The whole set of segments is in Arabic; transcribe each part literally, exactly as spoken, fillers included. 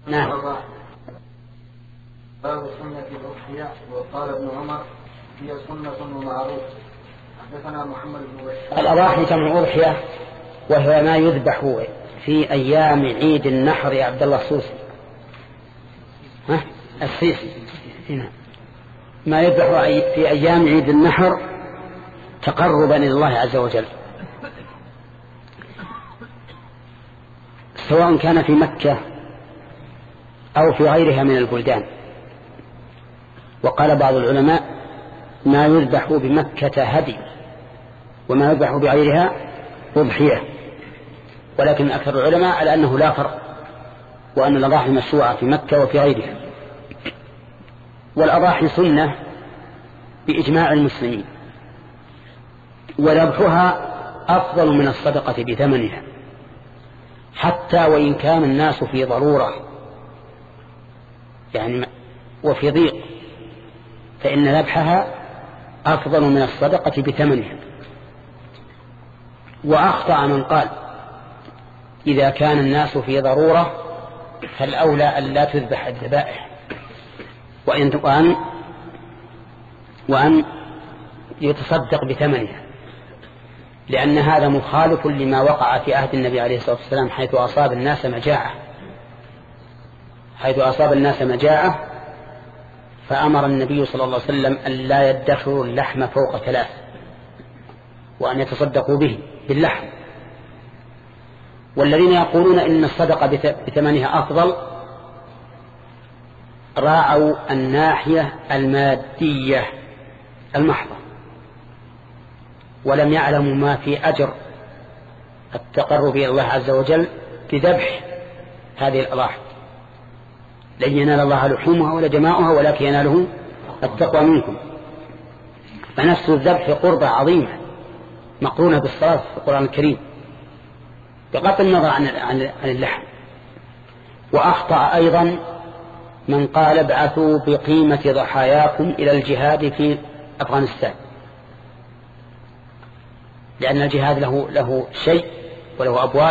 نعم. باب سنة الأضحية. وقال ابن عمر هي سنة ومعروف. حدثنا محمد بن بشار. الأضاحي جمع أضحية، وهو ما يذبح في أيام عيد النحر. يا عبد الله السوسي ها السيسي هنا. ما يذبح في أيام عيد النحر تقربا إلى الله عز وجل، سواء كان في مكة أو في غيرها من البلدان. وقال بعض العلماء ما يذبح بمكة هدي، وما يذبح بغيرها أضحية، ولكن أكثر العلماء على أنه لا فرق، وأن الأضاحي مشروعة في مكة وفي غيرها. والأضاحي سنة بإجماع المسلمين، وذبحها أفضل من الصدقة بثمنها، حتى وإن كان الناس في ضرورة يعني وفي ضيق، فإن ذبحها أفضل من الصدقة بثمنها. وأخطأ من قال إذا كان الناس في ضرورة فالأولى أن لا تذبح الذبائح، وإن وأن وأن يتصدق بثمنها، لأن هذا مخالف لما وقع في عهد النبي عليه الصلاة والسلام، حيث أصاب الناس مجاعة حيث أصاب الناس مجاعة فأمر النبي صلى الله عليه وسلم أن لا يدخروا اللحم فوق ثلاث، وأن يتصدقوا به باللحم. والذين يقولون إن الصدقة بثمنها أفضل راعوا الناحية المادية المحضة، ولم يعلموا ما في أجر التقرب إلى الله عز وجل بذبح هذه الأضاحي. لن ينال الله لحومها ولا جماعها، ولكن يناله التقوى منكم. فنفس الذبح قربة عظيمة مقرونة بالصلاة في القرآن الكريم، بغض النظر عن عن اللحم. وأخطأ أيضا من قال ابعثوا بقيمة ضحاياكم إلى الجهاد في أفغانستان، لأن الجهاد له له شيء وله أبواب،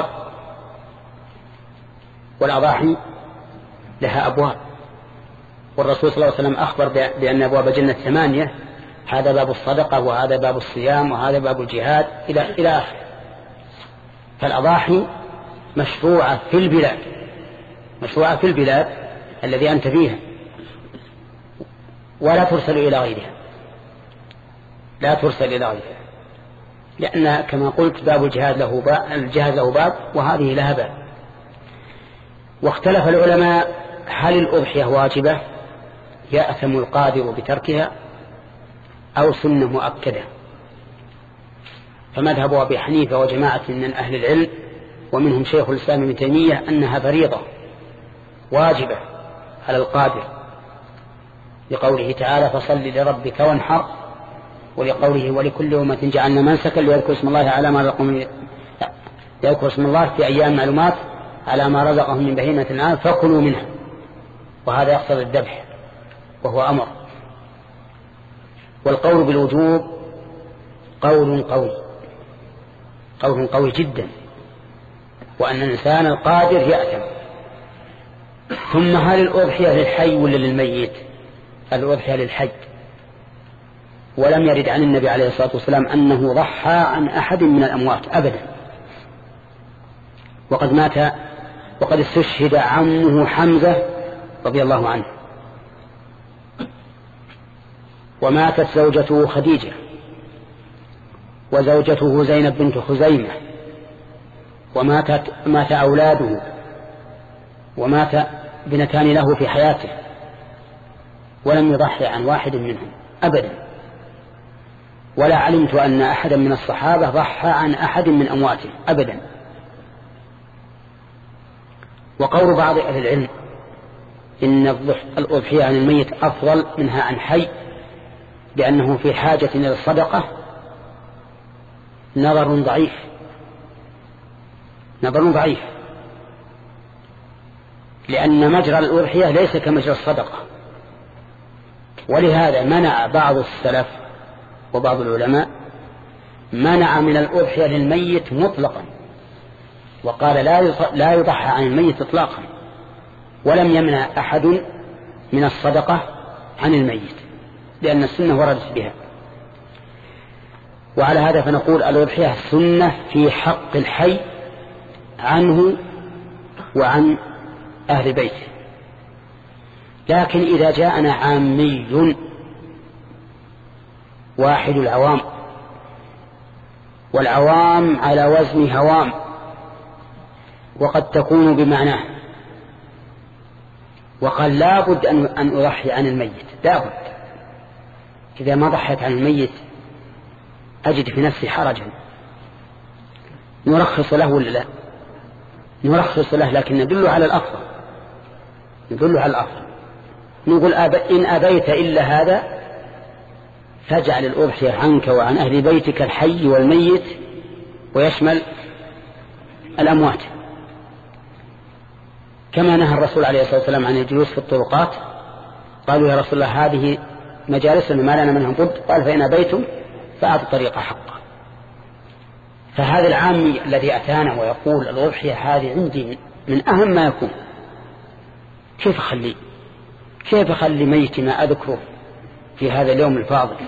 والأضاحي لها أبواب. والرسول صلى الله عليه وسلم أخبر بأن أبواب الجنة ثمانية، هذا باب الصدقة، وهذا باب الصيام، وهذا باب الجهاد إلى إلى آخره. فالأضاحي مشروعة في البلاد مشروعة في البلاد الذي أنت فيها، ولا ترسل إلى غيرها لا ترسل إلى غيرها لأن كما قلت باب الجهاد له باب الجهاد له باب وهذه لها باب. واختلف العلماء هل الأضحية واجبة يأثم القادر بتركها أو سنة مؤكدة. فمذهب أبي حنيفة وجماعة من أهل العلم ومنهم شيخ الإسلام ابن تيمية أنها فريضة واجبة على القادر، لقوله تعالى فصل لربك وانحر، ولقوله ولكل أمة جعلنا منسكا ليذكروا اسم الله على ما رزقهم يذكر اسم الله في أيام معلومات على ما رزقهم من بهيمة الأنعام فكلوا منها. وهذا يقتضي الذبح وهو أمر. والقول بالوجوب قول قوي قول قوي جدا، وأن الإنسان القادر يأثم. ثم هل الأضحية للحي ولا للميت؟ الأضحية للحي، ولم يرد عن النبي عليه الصلاة والسلام أنه ضحى عن أحد من الأموات أبدا. وقد مات وقد استشهد عمه حمزة رضي الله عنه، وماتت زوجته خديجة، وزوجته زينب بنت خزيمة، وماتت مات أولاده، ومات بنتان له في حياته، ولم يضحي عن واحد منهم أبدا. ولا علمت أن أحدا من الصحابة ضحى عن أحد من أمواته أبدا. وقول بعض أهل العلم إن الأضحية عن الميت أفضل منها عن حي لأنه في حاجة إلى الصدقة نظر ضعيف نظر ضعيف لأن مجرى الأضحية ليس كمجرى الصدقة. ولهذا منع بعض السلف وبعض العلماء منع من الأضحية للميت مطلقا، وقال لا لا يضحى عن الميت إطلاقا، ولم يمنع أحد من الصدقة عن الميت، لأن السنة وردت بها. وعلى هذا فنقول الأضحية سنة في حق الحي عنه وعن أهل بيته. لكن إذا جاءنا عامي واحد العوام، والعوام على وزن هوام، وقد تكون بمعناه، وقال لابد أن أضحي عن الميت، لابد، إذا ما ضحيت عن الميت أجد في نفسي حرجا، نرخص له ولا لا؟ نرخص له، لكن ندل على الأفضل، ندل على الأفضل. نقول أب... إن أبيت إلا هذا فاجعل الأضحية عنك وعن أهل بيتك الحي والميت، ويشمل الأموات، كما نهى الرسول عليه الصلاة والسلام عن الجلوس في الطرقات. قالوا يا رسول الله هذه مجالسنا ما لنا منها بد، قال فإن أبيتم فأعطوا الطريق حقه. فهذا العامي الذي أتانا ويقول الأضحية هذه عندي من أهم ما يكون، كيف أخلي كيف أخلي ميتي ما أذكره في هذا اليوم الفاضل؟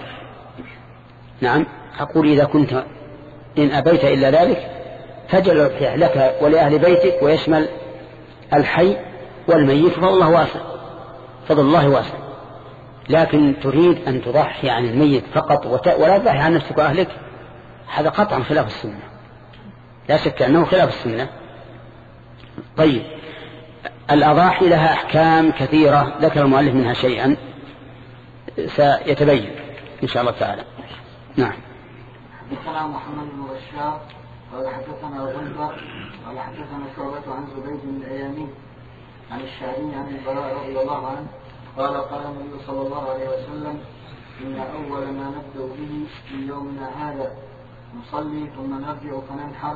نعم، أقول إذا كنت إن أبيت إلا ذلك فاجعل الأضحية لك ولأهل بيتك، ويشمل الحي والميت، فضل الله واسع، فضل الله واسع. لكن تريد أن تضحي عن الميت فقط ولا تضحي عن نفسك وأهلك، هذا قطعا خلاف السنة، لا شك أنه خلاف السنة. طيب، الأضاحي لها أحكام كثيرة ذكر المؤلف منها شيئا سيتبين إن شاء الله تعالى. نعم. حدثنا محمد بن بشار قال حدثنا غندر قال حدثنا شعبة عن زبيد بن الأيامي عن الشعبي عن البراء رضي الله عنه قال قال النبي صلى الله عليه وسلم إن أول ما نبدأ به في يومنا هذا نصلي ثم نرجع فننحر،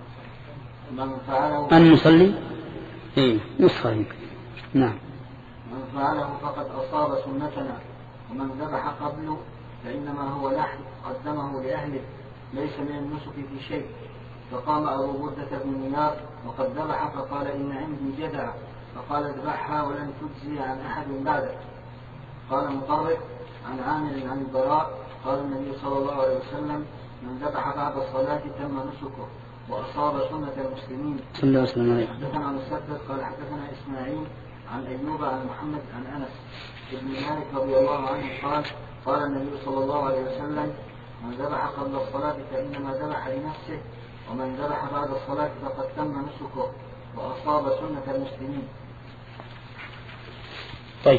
من فعله أن نصلي إيه نصلي نعم من فعله فقد أصاب سنتنا، ومن ذبح قبله فإنما هو لحم قدمه لأهله ليس من النسك في شيء. فقام أبو بردة بن نيار وقد ذبح فقال إن عندي جدع، فقال اذبحها ولن تجزي عن أحد بعدك. قال مطرف عن عامر عن البراء قال النبي صلى الله عليه وسلم من ذبح بعد الصلاة تم نسكه وأصاب سنة المسلمين. صلى الله عليه وسلم. حدثنا مسدد قال حدثنا إسماعيل عن أيوب عن محمد عن أنس بن مالك رضي الله عنه قال قال النبي صلى الله عليه وسلم من ذبح قبل الصلاة فإنما ذبح لنفسه، ومن ذبح بعد الصلاة فقد تم نسكه وأصاب سنة المسلمين. طيب،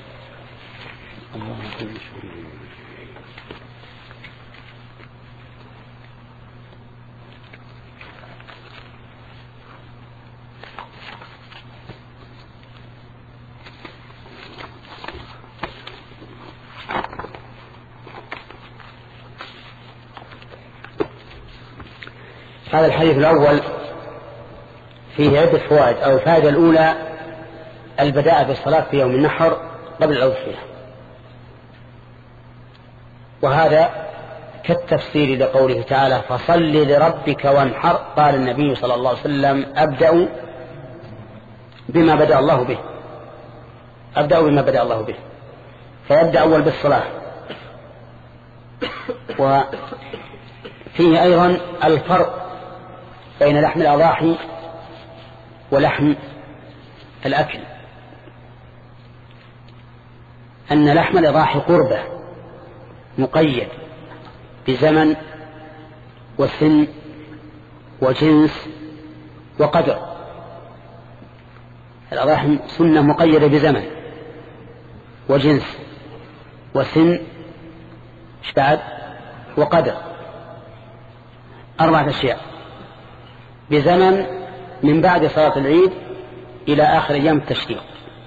هذا الحديث الأول فيه عدة فوائد. أو الفائدة الأولى البداء بالصلاة في يوم النحر قبل الأضحية، وهذا كالتفسير لقوله تعالى فصل لربك وانحر. قال النبي صلى الله عليه وسلم أبدأ بما بدأ الله به، أبدأ بما بدأ الله به، فيبدأ أول بالصلاة. وفيه أيضا الفرق بين لحم الأضاحي ولحم الأكل، أن لحم الأضاحي قربة مقيد بزمن وسن وجنس وقدر. الأضاحي سنة مقيدة بزمن وجنس وسن إيش بعد وقدر، أربعة أشياء. بزمن من بعد صلاة العيد إلى آخر أيام التشريق.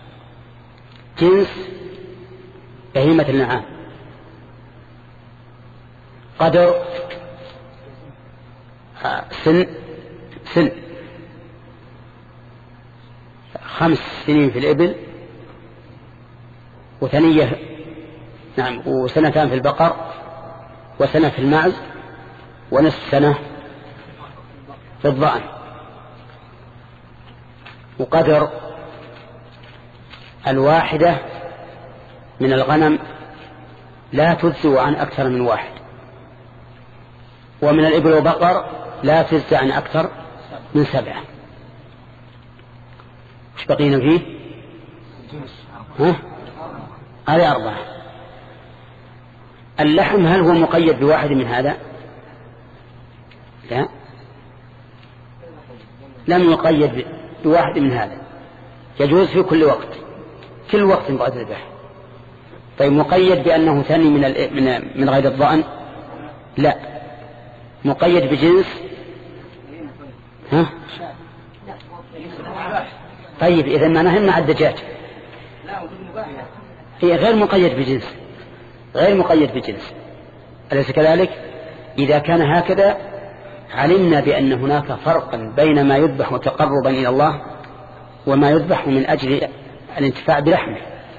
جنس بهيمة النعام. قدر سن سن خمس سنين في الإبل، وثنية نعم وسنتان في البقر، وسنة في المعز، ونصف سنة في الضأن. وقدر الواحدة من الغنم لا تجزئ عن أكثر من واحد، ومن الإبل والبقر لا تجزئ عن أكثر من سبعة. وش بقينا فيه؟ ها؟ هذه أربعة. اللحم هل هو مقيد بواحد من هذا؟ لا، لم يقيد بواحد من هذا، يجوز في كل وقت، كل وقت بعد الذبح. طيب مقيد بأنه ثاني من من من غير الضأن؟ لا، مقيد بجنس. ها؟ طيب إذا معناه مع الدجاج هي غير مقيد بجنس، غير مقيد بجنس، أليس كذلك؟ إذا كان هكذا علمنا بأن هناك فرقا بين ما يذبح تقربا إلى الله وما يذبح من أجل الانتفاع بلحمه.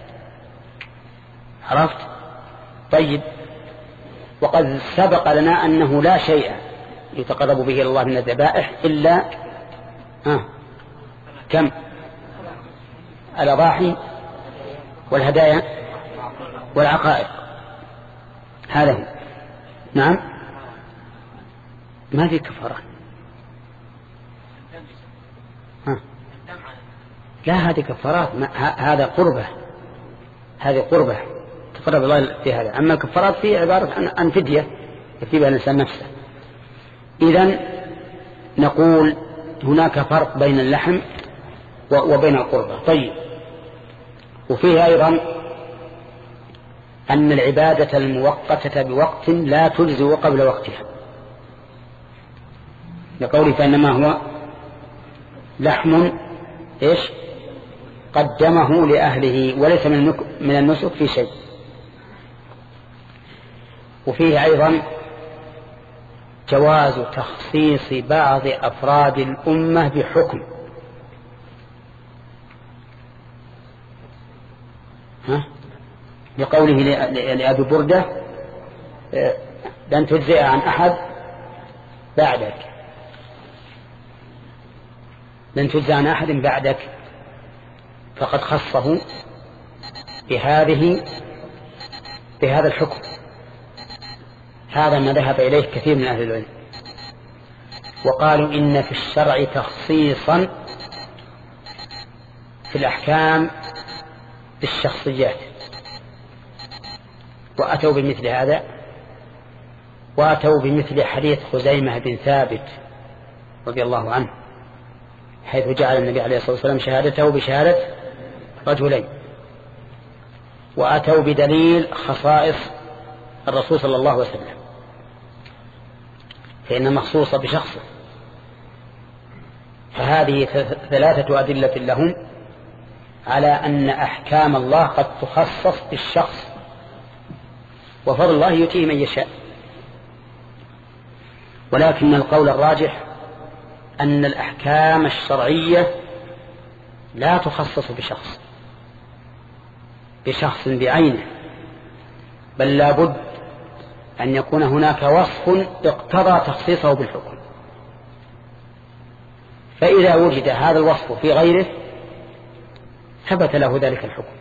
عرفت؟ طيب، وقد سبق لنا أنه لا شيء يتقرب به إلى الله من الذبائح إلا آه كم؟ الأضاحي والهدايا والعقائق، هذا هو. نعم، ما في كفارة. ها. لا، هذه كفارات، هذا قربة، هذه قربة تقرب الله في هذا. أما الكفارات فيه عبارة عن فدية يكتبها الإنسان نفسه. إذن نقول هناك فرق بين اللحم وبين القربة. طيب، وفيه أيضا أن العبادة المؤقتة بوقت لا تجزئ قبل وقتها، لقوله فإنما هو لحم إيش قدمه لأهله وليس من النسك في شيء. وفيه أيضا جواز تخصيص بعض أفراد الأمة بحكم. ها؟ لقوله لأبي بردة لن تجزئ عن أحد بعدك، لن تجزئ عن أحد بعدك، فقد خصه بهذه بهذا الحكم. هذا ما ذهب إليه كثير من أهل العلم، وقالوا إن في الشرع تخصيصا في الأحكام بالشخصيات، وأتوا بمثل هذا، وأتوا بمثل حديث خزيمة بن ثابت رضي الله عنه، حيث جعل النبي عليه الصلاة والسلام شهادته بشهادة رجلين، وأتوا بدليل خصائص الرسول صلى الله عليه وسلم، فإن مخصوصة بشخصه. فهذه ثلاثة أدلة لهم على أن أحكام الله قد تخصص بالشخص، وفضل الله يؤتيه من يشاء. ولكن القول الراجح أن الأحكام الشرعية لا تخصص بشخص بشخص بعينه، بل لا بد أن يكون هناك وصف اقتضى تخصيصه بالحكم. فإذا وجد هذا الوصف في غيره ثبت له ذلك الحكم.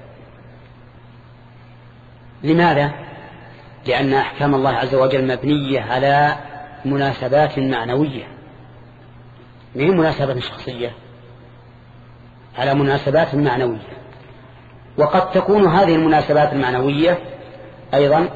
لماذا؟ لأن أحكام الله عز وجل مبنية على مناسبات معنوية، ما هي مناسبات شخصية، على مناسبات معنوية. وقد تكون هذه المناسبات المعنوية أيضا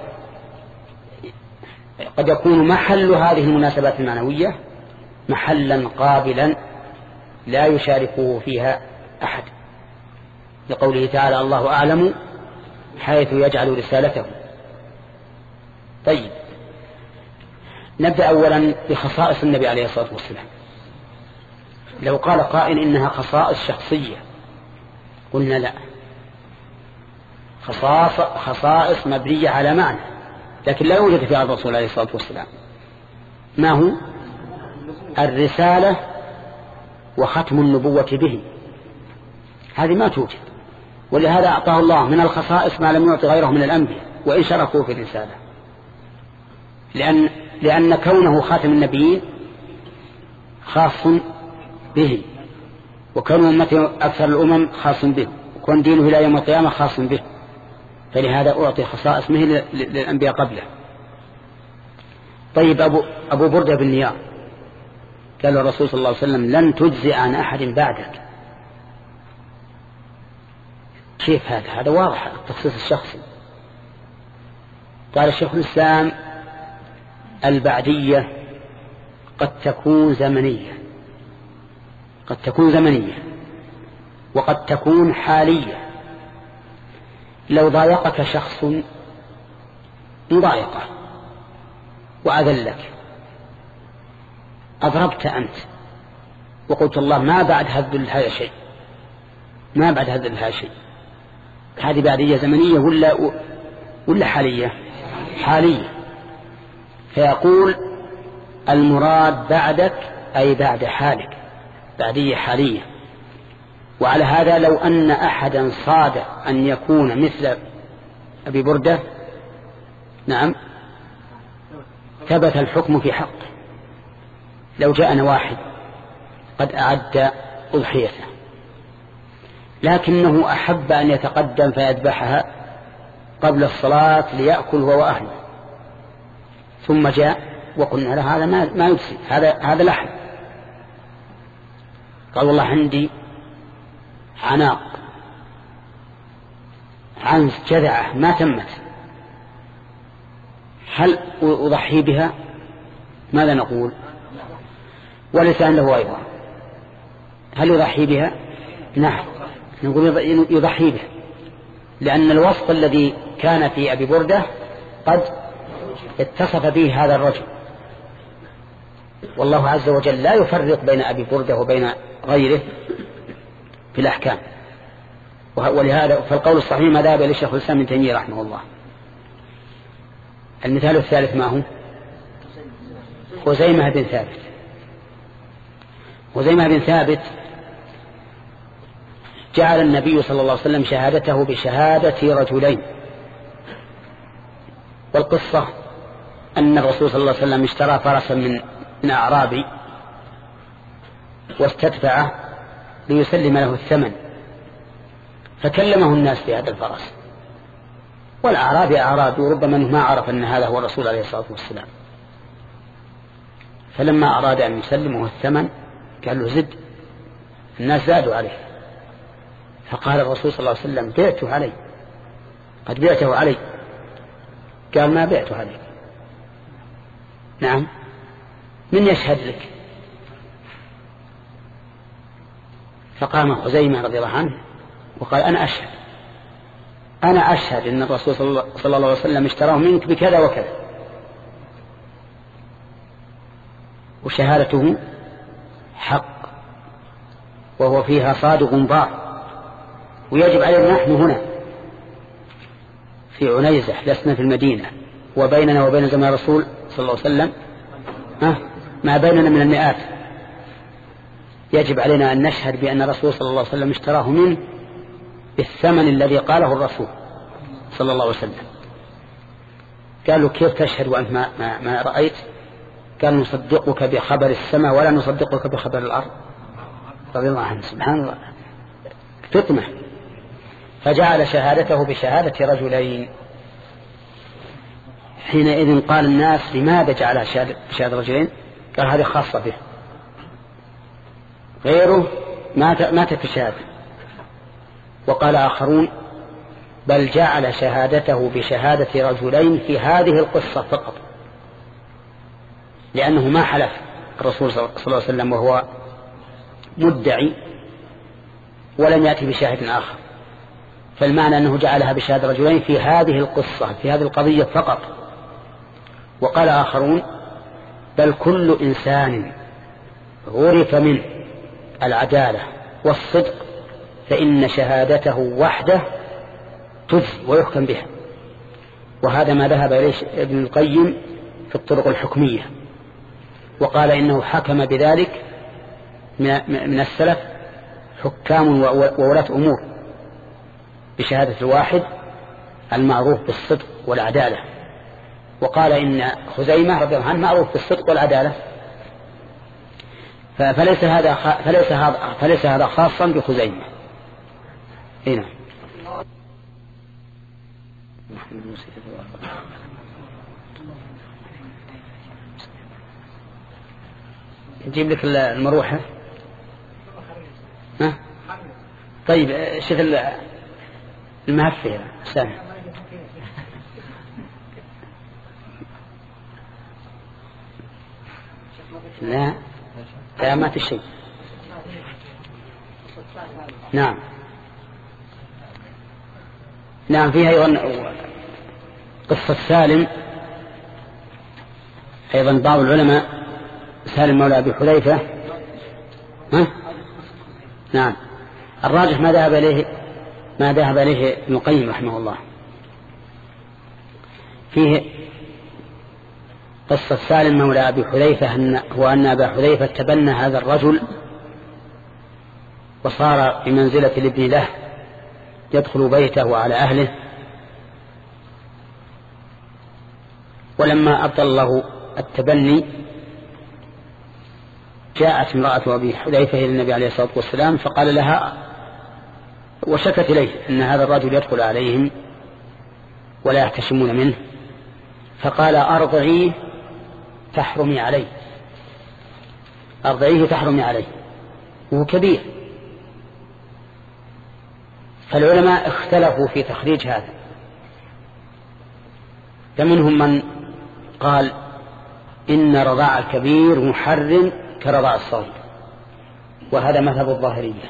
قد يكون محل هذه المناسبات المعنوية محلا قابلا لا يشاركه فيها أحد، لقوله تعالى الله أعلم حيث يجعل رسالته. طيب، نبدأ أولا بخصائص النبي عليه الصلاة والسلام. لو قال قائل إنها خصائص شخصية قلنا لا، خصائص, خصائص مبنية على معنى، لكن لا يوجد في الرسول عليه الصلاة والسلام. ما هو؟ الرسالة وختم النبوة به، هذه ما توجد، ولهذا أعطاه الله من الخصائص ما لم يعطي غيره من الأنبياء وإن شرفوا في الرسالة، لأن, لأن كونه خاتم النبيين خاص به، وكون أمته أكثر الأمم خاص به، كون دينه إلى يوم القيامة خاص به، فلهذا أعطي خصائص مثل للأنبياء قبله. طيب أبو, أبو بردة بن نيار قال الرسول صلى الله عليه وسلم لن تجزئ عن أحد بعدك. كيف هذا؟ هذا واضح التخصيص الشخصي. قال الشيخ الإسلام البعدية قد تكون زمنية، قد تكون زمنية وقد تكون حالية. لو ضايقك شخص مضايقة وأذلك، أضربت أنت وقلت الله ما بعد هذا هذا شيء، ما بعد هذا هذا شيء، هذه بعدية زمنية ولا ولا حالية؟ حالية. فيقول المراد بعدك أي بعد حالك، بعدية حالية. وعلى هذا لو أن أحدا صاد أن يكون مثل أبي بردة نعم ثبت الحكم في حقه. لو جاءنا واحد قد أعد أضحيته لكنه أحب أن يتقدم فيذبحها قبل الصلاة ليأكل هو وأهله، ثم جاء وقلنا له هذا ما, ما يجزي، هذا هذا لحم. قال والله عندي عناق عنز جذعة ما تمت، هل أضحي بها؟ ماذا نقول؟ وليس عنده أيضا، هل يضحي بها؟ نعم نقول يضحي بها، لأن الوصف الذي كان في أبي بردة قد اتصف به هذا الرجل، والله عز وجل لا يفرق بين أبي بردة وبين غيره في الأحكام. ولهذا فالقول الصحيح ما ذهب إليه الشيخ الإسلام ابن تيمية رحمه الله. المثال الثالث ما هو؟ خزيمة بن ثابت. خزيمة بن ثابت جعل النبي صلى الله عليه وسلم شهادته بشهادة رجلين. والقصة أن الرسول صلى الله عليه وسلم اشترى فرسا من من أعرابي واستدفعه ليسلم له الثمن، فكلمه الناس في هذا الفرس، والأعرابي أعرابي وربما ما عرف أن هذا هو الرسول عليه الصلاة والسلام. فلما أراد أن يسلمه الثمن قال له زد، الناس زادوا عليه، فقال الرسول صلى الله عليه وسلم بعته علي، قد بعته علي. قال ما بعته عليك. نعم من يشهد لك؟ فقام خزيمة رضي الله عنه وقال أنا أشهد، أنا أشهد أن الرسول صلى الله عليه وسلم اشتراه منك بكذا وكذا، وشهادته حق وهو فيها صادق ضار. ويجب علينا نحن هنا في عنيزة لسنا في المدينة، وبيننا وبين زمان الرسول صلى الله عليه وسلم ها ما بيننا من المئات، يجب علينا أن نشهد بأن الرسول صلى الله عليه وسلم اشتراه منه بالثمن الذي قاله الرسول صلى الله عليه وسلم. قالوا كيف تشهد وأنت ما, ما, ما رأيت؟ قال نصدقك بخبر السماء ولا نصدقك بخبر الأرض. رضي الله عنه سبحان الله تطمح. فجعل شهادته بشهادة رجلين. حينئذ قال الناس لماذا جعلها بشهادة رجلين؟ قال هذه خاصة به، غيره ما تتشهد. وقال آخرون بل جعل شهادته بشهادة رجلين في هذه القصة فقط، لأنه ما حلف الرسول صلى الله عليه وسلم وهو مدعي ولم يأتي بشاهد آخر، فالمعنى أنه جعلها بشهادة رجلين في هذه القصة في هذه القضية فقط. وقال آخرون بل كل إنسان عرف منه العدالة والصدق فإن شهادته وحده تجزي ويحكم بها. وهذا ما ذهب إليه ابن القيم في الطرق الحكمية، وقال إنه حكم بذلك من السلف حكام وولاة أمور بشهادة الواحد المعروف بالصدق والعدالة. وقال إن خزيمة رضي الله عنه معروف بالصدق والعدالة، فليس هذا فليس هذا فليس هذا خاصا بخزيمة. هنا نجيب لك المروحة. ها؟ طيب شوف المهفة سامع. لا لا ما تشي. نعم نعم فيها أيضا قصة سالم. أيضا بعض العلماء سالم مولى أبي حذيفة. ها؟ نعم الراجح ما ذهب إليه ما ذهب إليه ابن القيم رحمه الله. فيه قصة سالم مولى أبي حذيفة هو أن أبا حذيفة تبنى هذا الرجل وصار بمنزلة الابن له يدخل بيته وعلى أهله. ولما أبطل الله التبني جاءت امرأة أبي حذيفة إلى النبي عليه الصلاة والسلام فقال لها وشكت إليه أن هذا الرجل يدخل عليهم ولا يحتشمون منه، فقال أرضعيه تحرمي عليه، أرضعيه تحرمي عليه وهو كبير. فالعلماء اختلفوا في تخريج هذا، فمنهم من قال إن رضاع الكبير محرم كرضاع الصغير، وهذا مذهب الظاهرية.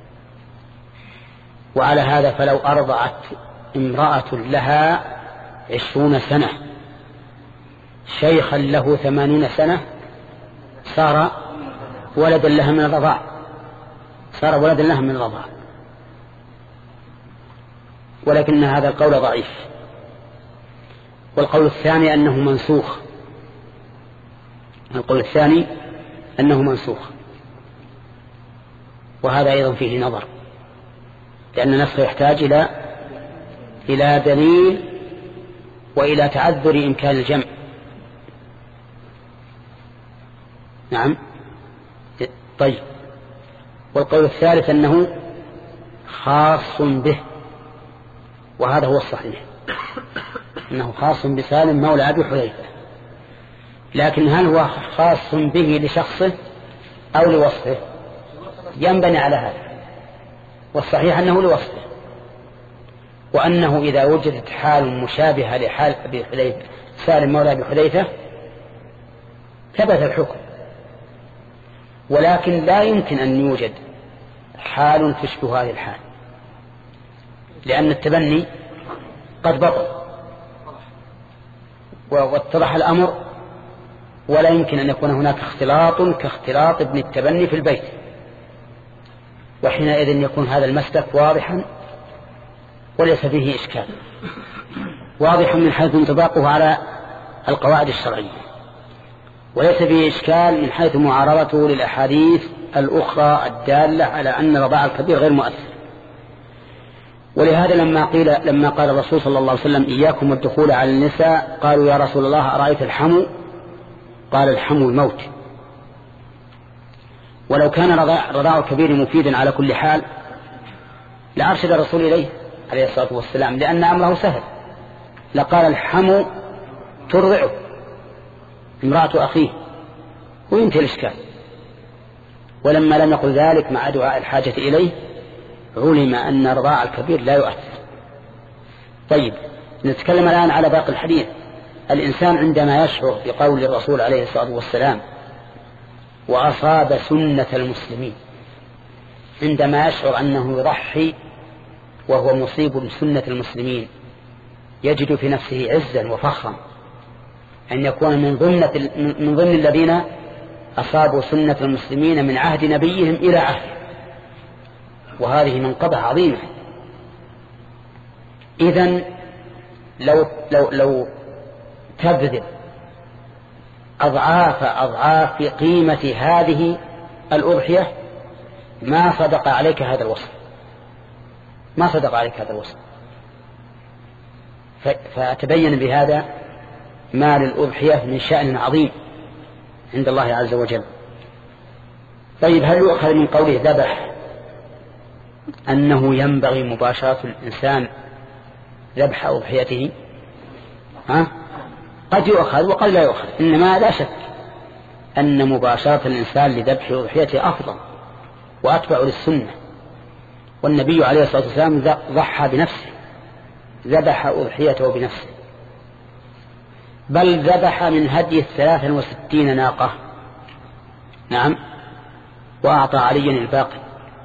وعلى هذا فلو أرضعت امرأة لها عشرون سنة شيخا له ثمانين سنة صار ولدا لها من الرضاع، صار ولدا لها من الرضاع. ولكن هذا القول ضعيف. والقول الثاني أنه منسوخ، القول الثاني أنه منسوخ، وهذا أيضا فيه نظر، لأن النسخ يحتاج إلى إلى دليل وإلى تعذر إمكان الجمع. نعم طيب. والقول الثالث أنه خاص به، وهذا هو الصحيح، أنه خاص بسالم مولى أبي حذيفة. لكن هل هو خاص به لشخصه أو لوصفه؟ ينبني على هذا، والصحيح أنه لوصفه، وأنه إذا وجدت حال مشابهة لحال أبي حذيفة سالم مولى أبي حذيفة ثبت الحكم. ولكن لا يمكن أن يوجد حال تشبه هذه الحال، لأن التبني قد بطل واتضح الأمر، ولا يمكن أن يكون هناك اختلاط كاختلاط ابن التبني في البيت، وحينئذ يكون هذا المسلك واضحا وليس فيه إشكال، واضح من حيث انطباقه على القواعد الشرعية، وليس فيه إشكال من حيث معارضته للأحاديث الأخرى الدالة على أن رضاع الكبير غير مؤثر. ولهذا لما قيل لما قال الرسول صلى الله عليه وسلم إياكم والدخول على النساء قالوا يا رسول الله أرأيت الحمو؟ قال الحمو الموت. ولو كان رضاع, رضاع الكبير مفيدا على كل حال لأرشد الرسول إليه عليه الصلاة والسلام، لأن أمره سهل، لقال الحمو ترضعه امرأة أخيه وينتهي الإشكال. ولما لم يقل ذلك مع دعاء الحاجة إليه علم أن رضاع الكبير لا يؤثر. طيب نتكلم الآن على باقي الحديث. الإنسان عندما يشعر بقول الرسول عليه الصلاة والسلام وأصاب سنة المسلمين، عندما يشعر أنه يضحي وهو مصيب سنة المسلمين يجد في نفسه عزا وفخرا أن يكون من ضمن من ضمن الذين أصابوا سنة المسلمين من عهد نبيهم إلى عهد، وهذه منقبة عظيمة. إذن لو لو لو تبذل أضعاف أضعاف قيمة هذه الأضحية ما صدق عليك هذا الوصف، ما صدق عليك هذا الوصف. فتبين بهذا ما للأضحية من شأن عظيم عند الله عز وجل. طيب هل يؤخذ من قوله ذبح أنه ينبغي مباشرة الإنسان ذبح أضحيته؟ ها؟ قد يؤخذ وقد لا يؤخذ، إنما لا شك أن مباشرة الإنسان لذبح أضحيته أفضل وأتبع للسنة. والنبي عليه الصلاة والسلام ضحى بنفسه، ذبح أضحيته بنفسه، بل ذبح من هدي ثلاثا وستين ناقة، نعم، وأعطى عليا الباقي،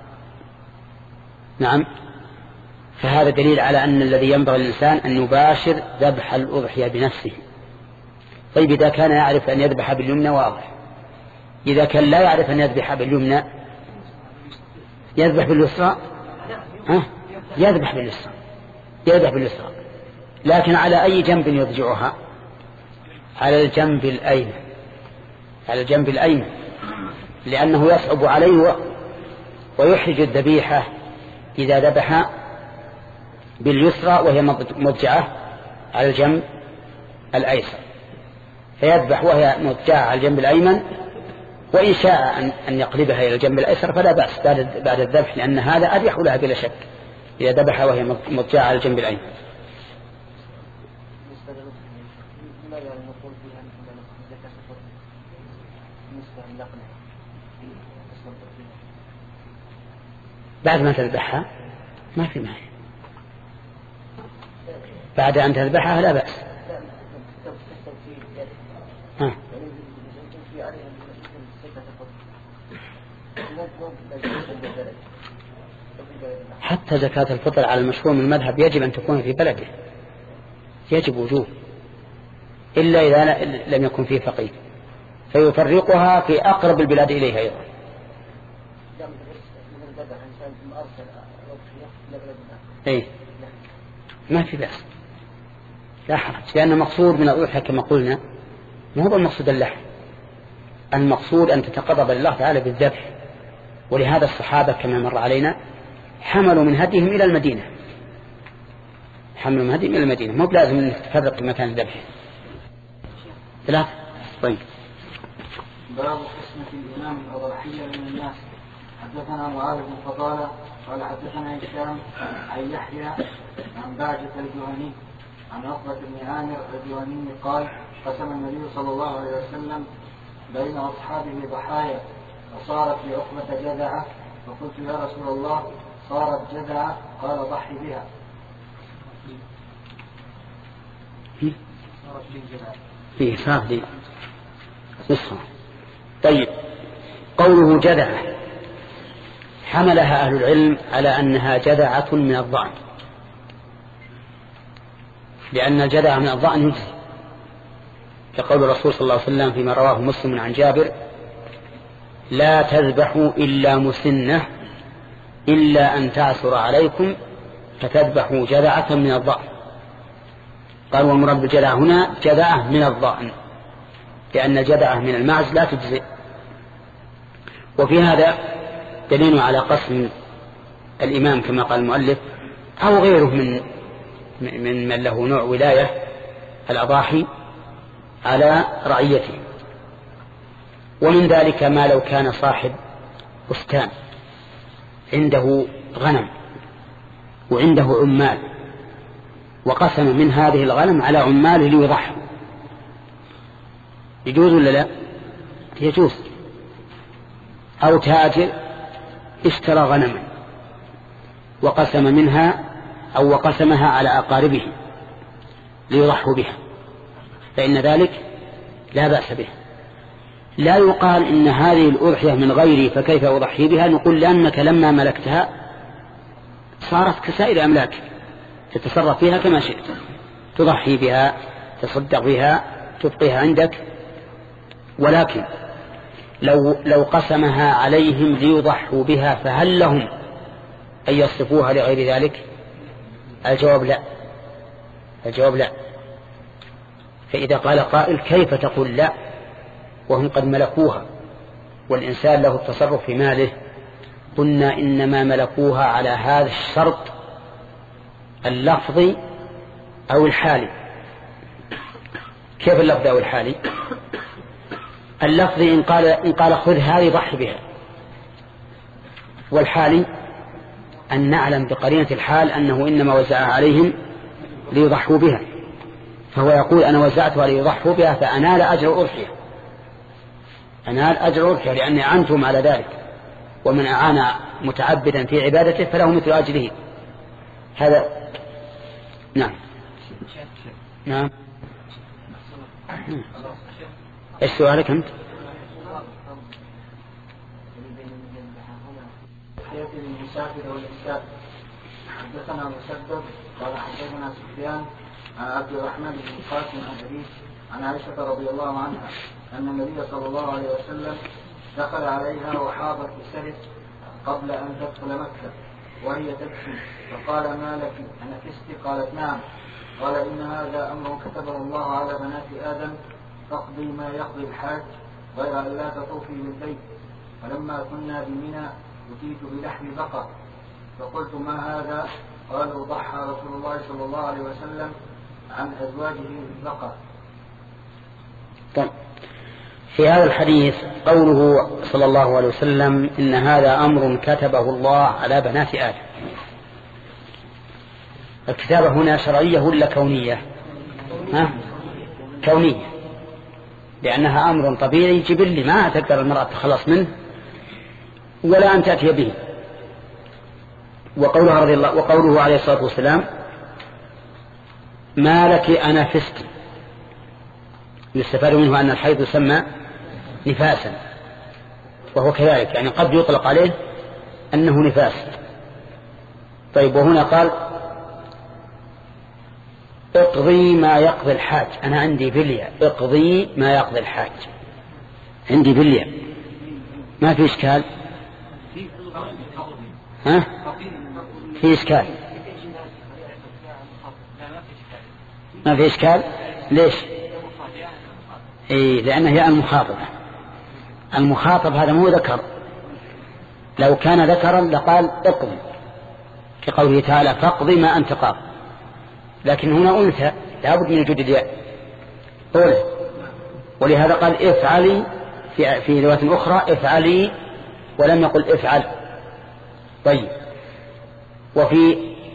نعم. فهذا دليل على أن الذي ينبغي الإنسان أن يباشر ذبح الأضحية بنفسه. طيب إذا كان يعرف أن يذبح باليمنى واضح، إذا كان لا يعرف أن يذبح باليمنى يذبح باليسرى، ها؟ يذبح باليسرى، يذبح باليسرى، لكن على أي جنب يضجعها؟ على الجنب الأيمن، على الجنب الأيمن، لأنه يصعب عليه ويحرج الذبيحة إذا ذبح باليسرى وهي مضجعة على الجنب الأيسر، فيذبح وهي مضجعة على الجنب الأيمن، وإن شاء أن يقلبها إلى الجنب الأيسر فلا بأس بعد الذبح، لأن هذا أريح لها بلا شك إذا ذبح وهي مضجعة على الجنب الأيمن. بعد ما تذبحها ما في مانع، بعد أن تذبحها لا بأس. ها. حتى زكاة الفطر على المشهور من المذهب يجب أن تكون في بلده، يجب وجوب، إلا إذا لم يكن فيه فقير فيفرقها في أقرب البلاد إليها أيضا. إيه ما في بأس، لا حرج، لأن المقصود من الأضحية كما قلنا ما هو المقصود اللحم، المقصود أن تتقرب لله تعالى بالذبح. ولهذا الصحابة كما مر علينا حملوا من هديهم إلى المدينة، حملوا من هديهم إلى المدينة، مو بلازم أن تفرق مكان الذبح. ثلاث. طيب. باب قسمة الإمام الأضحية من الناس. حدثنا معاذ بن فضالة قال حدثنا هشام عن يحيى عن باجة الجهني عن عقبة بن عامر الجهني قال قسم النبي صلى الله عليه وسلم بين أصحابه ضحايا، فصارت لعقبة جذعة، فقلت يا رسول الله صارت جذعة؟ قال ضحي بها. صارت لي جذعة فيه صار لي نصفها. طيب، قوله جذعة حملها أهل العلم على أنها جذعة من الضأن، لأن الجذعة من الضأن يجزي، كقول الرسول صلى الله عليه وسلم فيما رواه مسلم عن جابر: لا تذبحوا إلا مسنة إلا أن تعثر عليكم فتذبحوا جذعة من الضأن. قال والمراد بالجذعة هنا جذعة من الضأن، لأن الجذعة من المعز لا تجزي. وفي هذا دليل على قسم الإمام كما قال المؤلف أو غيره من من من له نوع ولاية الأضاحي على رعيته. ومن ذلك ما لو كان صاحب بستان عنده غنم وعنده عمال وقسم من هذه الغنم على عماله ليضحوا، يجوز ولا لا؟ يجوز. أو تاجر اشترى غنما وقسم منها أو وقسمها على أقاربه ليضحوا بها، فإن ذلك لا بأس به. لا يقال إن هذه الأضحية من غيري فكيف أضحي بها، نقول لأنك لما ملكتها صارت كسائر أملاك تتصرف فيها كما شئت، تضحي بها، تصدق بها، تبقيها عندك. ولكن لو, لو قسمها عليهم ليضحوا بها فهل لهم أن يصرفوها لغير ذلك؟ الجواب لا، الجواب لا. فإذا قال قائل كيف تقول لا وهم قد ملكوها والإنسان له التصرف في ماله؟ قلنا إنما ملكوها على هذا الشرط اللفظي أو الحالي. كيف اللفظ أو الحالي؟ اللفظي إن قال, إن قال خذ هذه ضحي بها، والحالي أن نعلم بقرينة الحال أنه إنما وزعها عليهم ليضحوا بها، فهو يقول أنا وزعتها ليضحوا بها فأنال أجر الأضحية، أنال أجر الأضحية لأني أعنتم على ذلك، ومن أعان متعبدا في عبادته فله مثل أجره. هذا نعم. نعم. ايش سؤالك أنت؟ حدثنا مسدد قال حدثنا سفيان عن عبد الرحمن بن قاسم عن أبيه عن عائشة رضي الله عنها أن النبي صلى الله عليه وسلم دخل عليها وحاضت بسرس قبل أن تدخل مكة وهي تبكي، فقال ما لك أنفست؟ قالت نعم. قال إن هذا أمر كتبه الله على بنات آدم تقضي ما يقضي الحاج غير أن لا تطوفي بالبيت. فلما كنا بمنى أتيت بلحم بقر فقلت ما هذا؟ قالوا ضحى رسول الله صلى الله عليه وسلم عن أزواجه بالبقر. طيب، في هذا الحديث قوله صلى الله عليه وسلم إن هذا أمر كتبه الله على بنات آدم، الكتابة هنا شرعية ولا كونية؟ ها؟ كونية، لأنها أمر طبيعي جبلي ما تقدر المرأة تخلص منه ولا أن تأتي به. وقوله رضي الله وقوله عليه الصلاة والسلام ما لك أنفست، يستفاد منه أن الحيض يسمى نفاسا، وهو كذلك، يعني قد يطلق عليه أنه نفاس. طيب، وهنا قال اقضي ما يقضي الحاج، أنا عندي بلية، اقضي ما يقضي الحاج، عندي بلية، ما في إشكال؟ ها؟ في إشكال؟ ما في إشكال؟ ليش؟ إيه، لأنه هي المخاطبة، المخاطب هذا مو ذكر، لو كان ذكرا لقال اقضي كقوله تعالى فاقضي ما أنت قاض، لكن هنا أنثى لابد من وجود الياء أولى، ولهذا قال افعلي في, في رواية أخرى افعلي ولم يقل افعل. طيب، وفي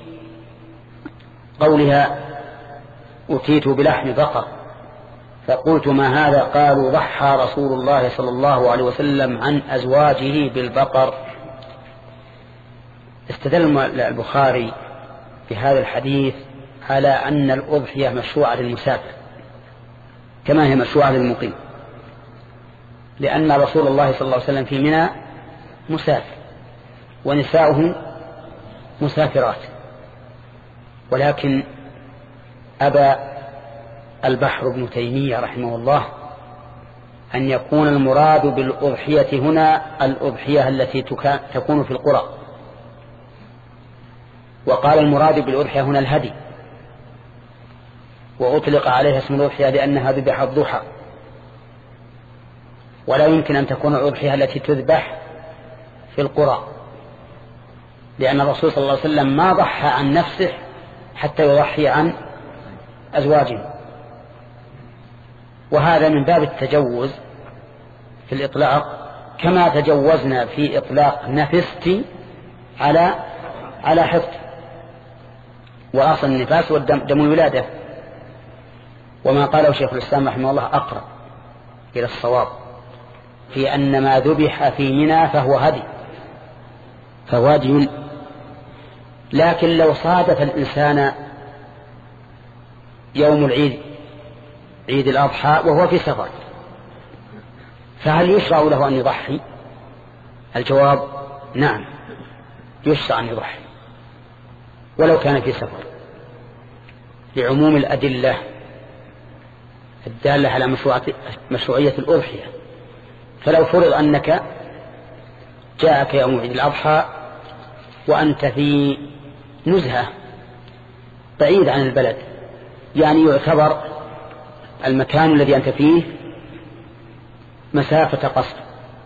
قولها أتيت بلحم بقر فقلت ما هذا؟ قالوا ضحى رسول الله صلى الله عليه وسلم عن أزواجه بالبقر. استدل البخاري بهذا الحديث على أن الأضحية مشروعة للمسافر كما هي مشروعة للمقيم، لأن رسول الله صلى الله عليه وسلم في منى مسافر ونساؤه مسافرات، ولكن أبى البحر بن تيمية رحمه الله أن يكون المراد بالأضحية هنا الأضحية التي تكون في القرى، وقال المراد بالأضحية هنا الهدي، وأطلق عليها اسم الأضحية لأنها ذبح الضحى، ولا يمكن أن تكون الأضحية التي تذبح في القرى، لأن الرسول صلى الله عليه وسلم ما ضحى عن نفسه حتى يضحي عن أزواجه، وهذا من باب التجوز في الإطلاق، كما تجوزنا في إطلاق نفستي على على حفظ، وأصل النفاس والدم دم الولادة، وما قاله شيخ الإسلام رحمه الله أقرب إلى الصواب في أن ما ذبح في منى فهو هدي فهو هدي. لكن لو صادف الإنسان يوم العيد عيد الأضحى وهو في سفر، فهل يشرع له أن يضحي؟ الجواب نعم، يشرع أن يضحي ولو كان في سفر، لعموم الأدلة الدالة على مشروعية الأضحية. فلو فرض أنك جاءك يوم عيد الأضحى وأنت في نزهة بعيد عن البلد، يعني يعتبر المكان الذي أنت فيه مسافة قصر،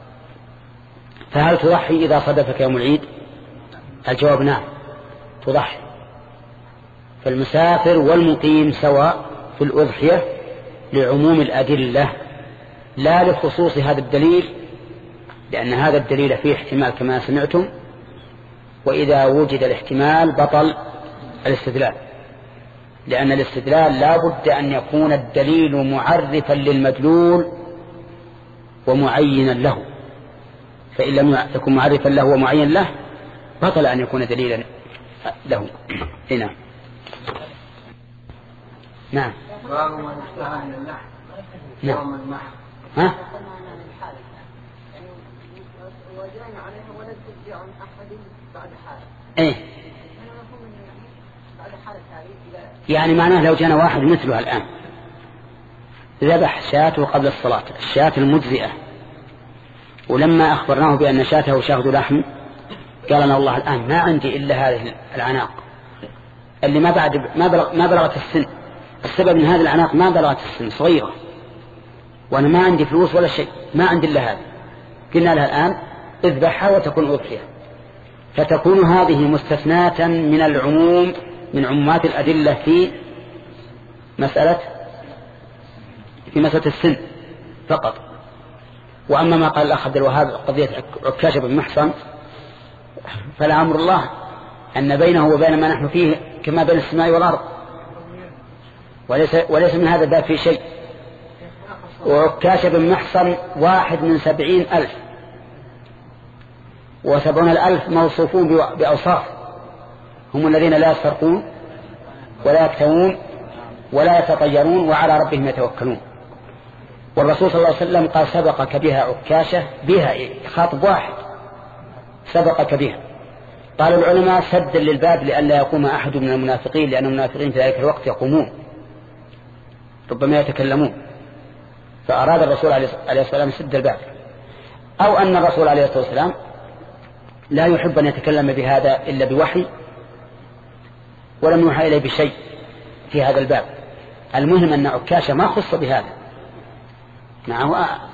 فهل تضحي إذا صادفك يوم العيد؟ الجواب نعم تضحي. فالمسافر والمقيم سواء في الأضحية لعموم الأدلة لا لخصوص هذا الدليل، لأن هذا الدليل فيه احتمال كما سمعتم وإذا وجد الاحتمال بطل الاستدلال، لأن الاستدلال لا بد أن يكون الدليل معرفا للمدلول ومعينا له، فإن لم يكن معرفا له ومعين له بطل أن يكون دليلا له. هنا نعم. باب ما يشتهى من اللحم يوم النحر. ها؟ ايه يعني معناه لو جانا واحد مثله الآن ذبح شاته قبل الصلاة، الشاة المجزئة، ولما أخبرناه بأن شاته شاهد لحم قال لنا والله الآن ما عندي إلا هذه العناق اللي ما بعد ما بلغ ما بلغت السن، السبب من هذه العناق ما بلغت السن صغيرة، وأنا ما عندي فلوس ولا شيء، ما عندي إلا هذا. قلنا لها الآن اذبحها وتكون أضحية، فتكون هذه مستثناة من العموم من عمومات الأدلة في مسألة في مسألة السن فقط. وأما ما قال الأخ عبد الوهاب قضية عكاشة بن محصن فلا أمر الله أن بينه وبين ما نحن فيه كما بين السماء والأرض، وليس, وليس من هذا الباب في شيء. وعكاشة بن محصن واحد من سبعين ألف، وسبعون الألف موصوفون بأوصاف، هم الذين لا يسرقون ولا يكتوون ولا يتطيرون وعلى ربهم يتوكلون. والرسول صلى الله عليه وسلم قال سبقك بها عكاشة، بها خاطب واحد سبقك بها. قال العلماء سدا للباب لئلا يقوم أحد من المنافقين، لأن المنافقين في ذلك الوقت يقومون ربما يتكلمون، فأراد الرسول عليه الصلاة والسلام سد الباب، أو أن الرسول عليه الصلاة والسلام لا يحب أن يتكلم بهذا إلا بوحي ولم يوحى إليه بشيء في هذا الباب. المهم أن عكاشة ما خص بهذا. نعم.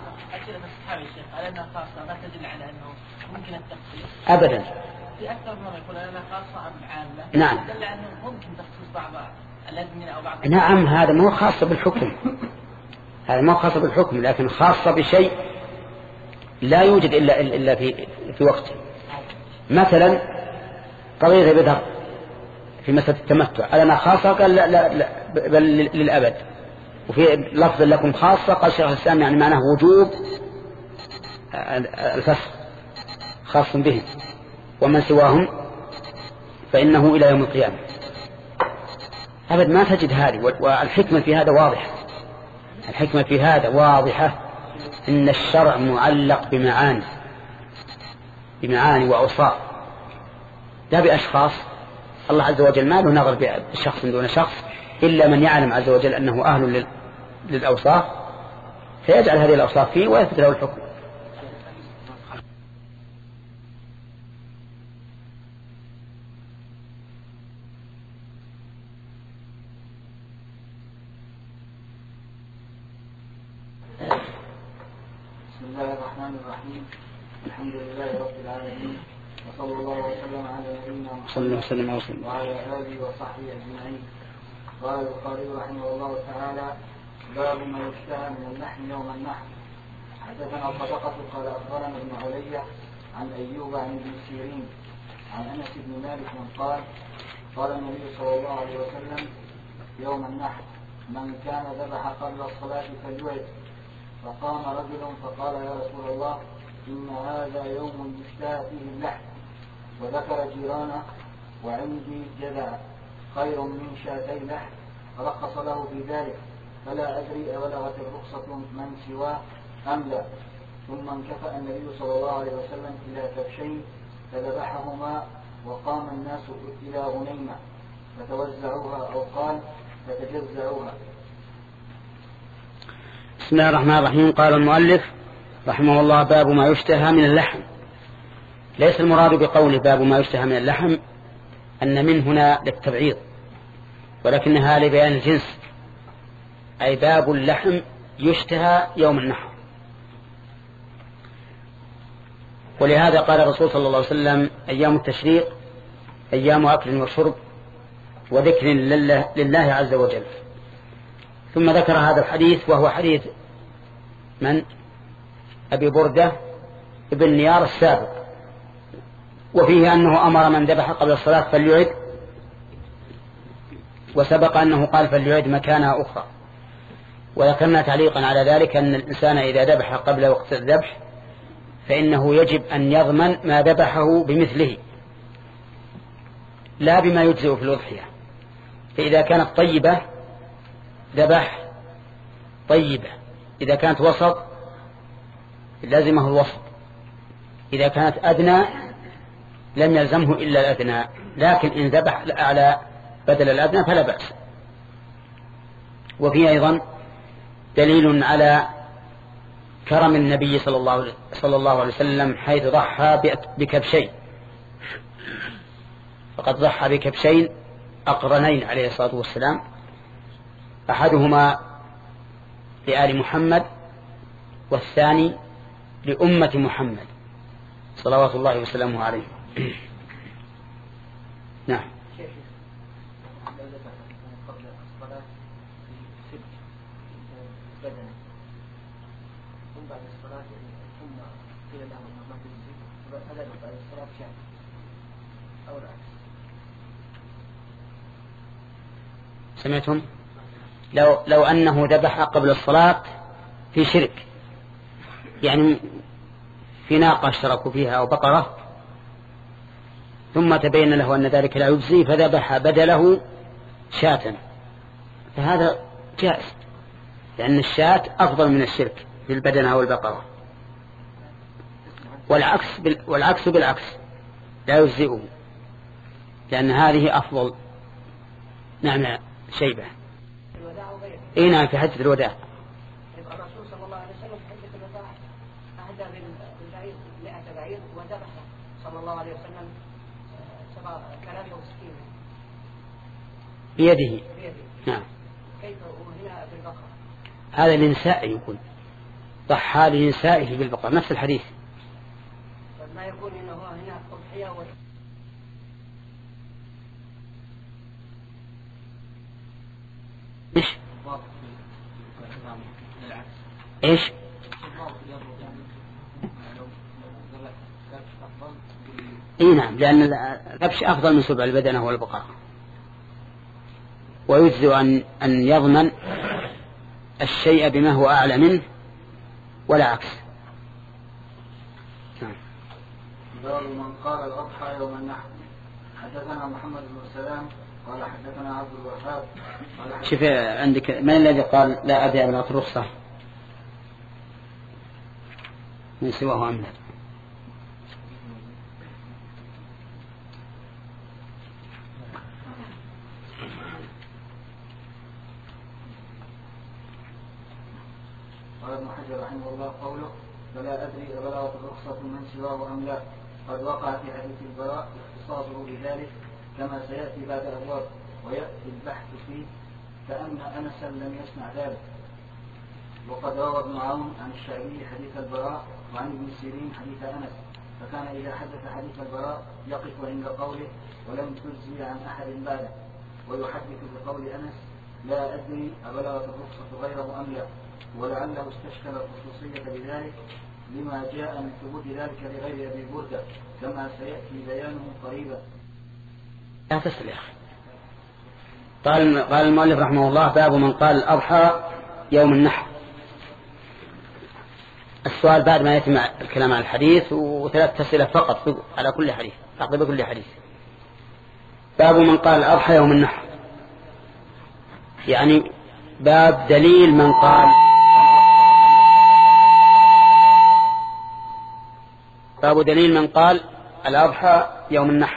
أبدا. في أكثر مرة يقول أنا خاصة أم عامة. نعم. دل أنه ممكن تخصيص بعض الأزمنة أو بعض. نعم هذا مو خاص بالحكم، هذا مو خاص بالحكم، لكن خاصة بشيء لا يوجد إلا إلا في في وقته. مثلا قضية بدر في مسألة التمتع ألنا خاصة؟ قال لا لا, لا بل للأبد. وفي لفظ لكم خاصة قال شيخ الإسلام يعني معناه وجوب الفسخ خاص به، ومن سواهم فإنه إلى يوم القيامة. أبد ما تجد هذه. والحكمة في هذا واضحة، الحكمة في هذا واضحة، إن الشرع معلق بمعاني بمعاني وأوصاف لا بأشخاص. الله عز وجل ما له نظر بشخص دون شخص إلا من يعلم عز وجل أنه أهل للأوصاف فيجعل هذه الأوصاف فيه ويثبت له الحكم. بسم الله الرحمن الرحيم. الحمد لله رب العالمين، وصلى الله وسلم على نبينا محمد وعلى آله وصحبه أجمعين. قال البخاري رحمه الله تعالى: باب ما يشتهى من اللحم يوم النحر. حدثنا صدقة قال أخبرنا ابن علي عن أيوب عن ابن سيرين عن أنس بن مالك قال: قال النبي صلى الله عليه وسلم: يوم النحر من كان ذبح قبل الصلاة فليعد. فقام رجل فقال: يا رسول الله، إن هذا يوم يشتهى فيه اللحم، وذكر جيرانه وعندي جذع خير من شاتي لحم، فرخص له في ذلك، فلا أدري أبلغت الرخصة من سواه أم لا. ثم انكفأ النبي صلى الله عليه وسلم إلى كبشين فذبحهما، وقام الناس إلى غنيمة فتوزعوها، أو قال فتجزعوها. بسم الله الرحمن الرحيم. قال المؤلف رحمه الله: باب ما يشتهى من اللحم. ليس المراد بقوله باب ما يشتهى من اللحم أن من هنا للتبعيض، ولكنها لبيان الجنس، أي باب اللحم يشتهى يوم النحر. ولهذا قال الرسول صلى الله عليه وسلم: أيام التشريق أيام أكل وشرب وذكر لله, لله عز وجل. ثم ذكر هذا الحديث، وهو حديث من؟ أبي بردة ابن نيار السابق وفيه أنه أمر من ذبح قبل الصلاة فليعد، وسبق أنه قال فليعد مكانها أخرى. وذكرنا تعليقا على ذلك أن الإنسان إذا ذبح قبل وقت الذبح فإنه يجب أن يضمن ما ذبحه بمثله لا بما يجزئ في الأضحية. فإذا كانت طيبة ذبح طيبة، إذا كانت وسط لازمه الوسط، إذا كانت أدنى لم يلزمه إلا الأدنى، لكن إن ذبح الأعلى بدل الأدنى فلا بأس. وفيه أيضا دليل على كرم النبي صلى الله صلى الله عليه وسلم حيث ضحى بكبشين، فقد ضحى بكبشين أقرنين عليه الصلاة والسلام، أحدهما لآل محمد والثاني لأمة محمد صلوات الله وسلامه عليه. نعم. سمعتم؟ لو, لو أنه ذبح قبل الصلاة في شرك، يعني في ناقة اشتركوا فيها أو بقرة، ثم تبين له أن ذلك لا يجزي فذبح بدله شاة، فهذا جائز، لأن الشاة أفضل من الشرك في البدنة والبقرة. والعكس, والعكس بالعكس لا يجزئه، لأن هذه أفضل. نعم شيبة. إيه نعم في حجة الوداع. الرسول صلى الله عليه وسلم في حجة الوداع أهدى بالبعير مئة بعير وذبح صلى الله عليه وسلم ثلاثة وستين بيده. بيده. نعم. كيف وهنا بالبقرة؟ هذا لنسائه يقول ضحى لنسائه بالبقرة، نفس الحديث. ما يكون إنه هنا أضحية و... إيش؟ إيش؟ إيه نعم، لأن الكبش أفضل من سبع البدنة والبقرة، ويجزئ أن أن يضمن الشيء بما هو أعلى منه ولا عكس. باب من قال الأضحى يوم النحر. حدثنا محمد بن سلام قال حدثنا عبد الوهاب. شوف عندك من الذي قال لا أبيع بلغة الرخصة من سواه أم لا؟ قال ابن حجر رحمه الله قوله فلا أدري أبلغت الرخصة من سواه أم لا، قد وقع في حديث البراء اختصاصه بذلك كما سيأتي بعد أبواب، ويأتي البحث فيه كأن أنسا لم يسمع ذلك. وقد روى ابن عون عن الشعبي حديث البراء وعن ابن سيرين حديث أنس، فكان إذا حدث حديث البراء يقف عند قوله ولم تجزي عن أحد بعده، ويحدث بقول أنس لا أدري أبلغت الرخصة غيره أم لا، ولعله استشكل الخصوصية بذلك لما جاء من ثبوت ذلك لغير أبي بردة كما سيأتي بيانه قريبا. لا تسأل يا أخي. قال قال المؤلف رحمه الله باب من قال الأضحى يوم النحر. السؤال بعد ما يتم الكلام عن الحديث، وثلاث أسئلة فقط على كل حديث، تعقيب كل حديث. باب من قال الأضحى يوم النحر، يعني باب دليل من قال باب دليل من قال الأضحى يوم النحر.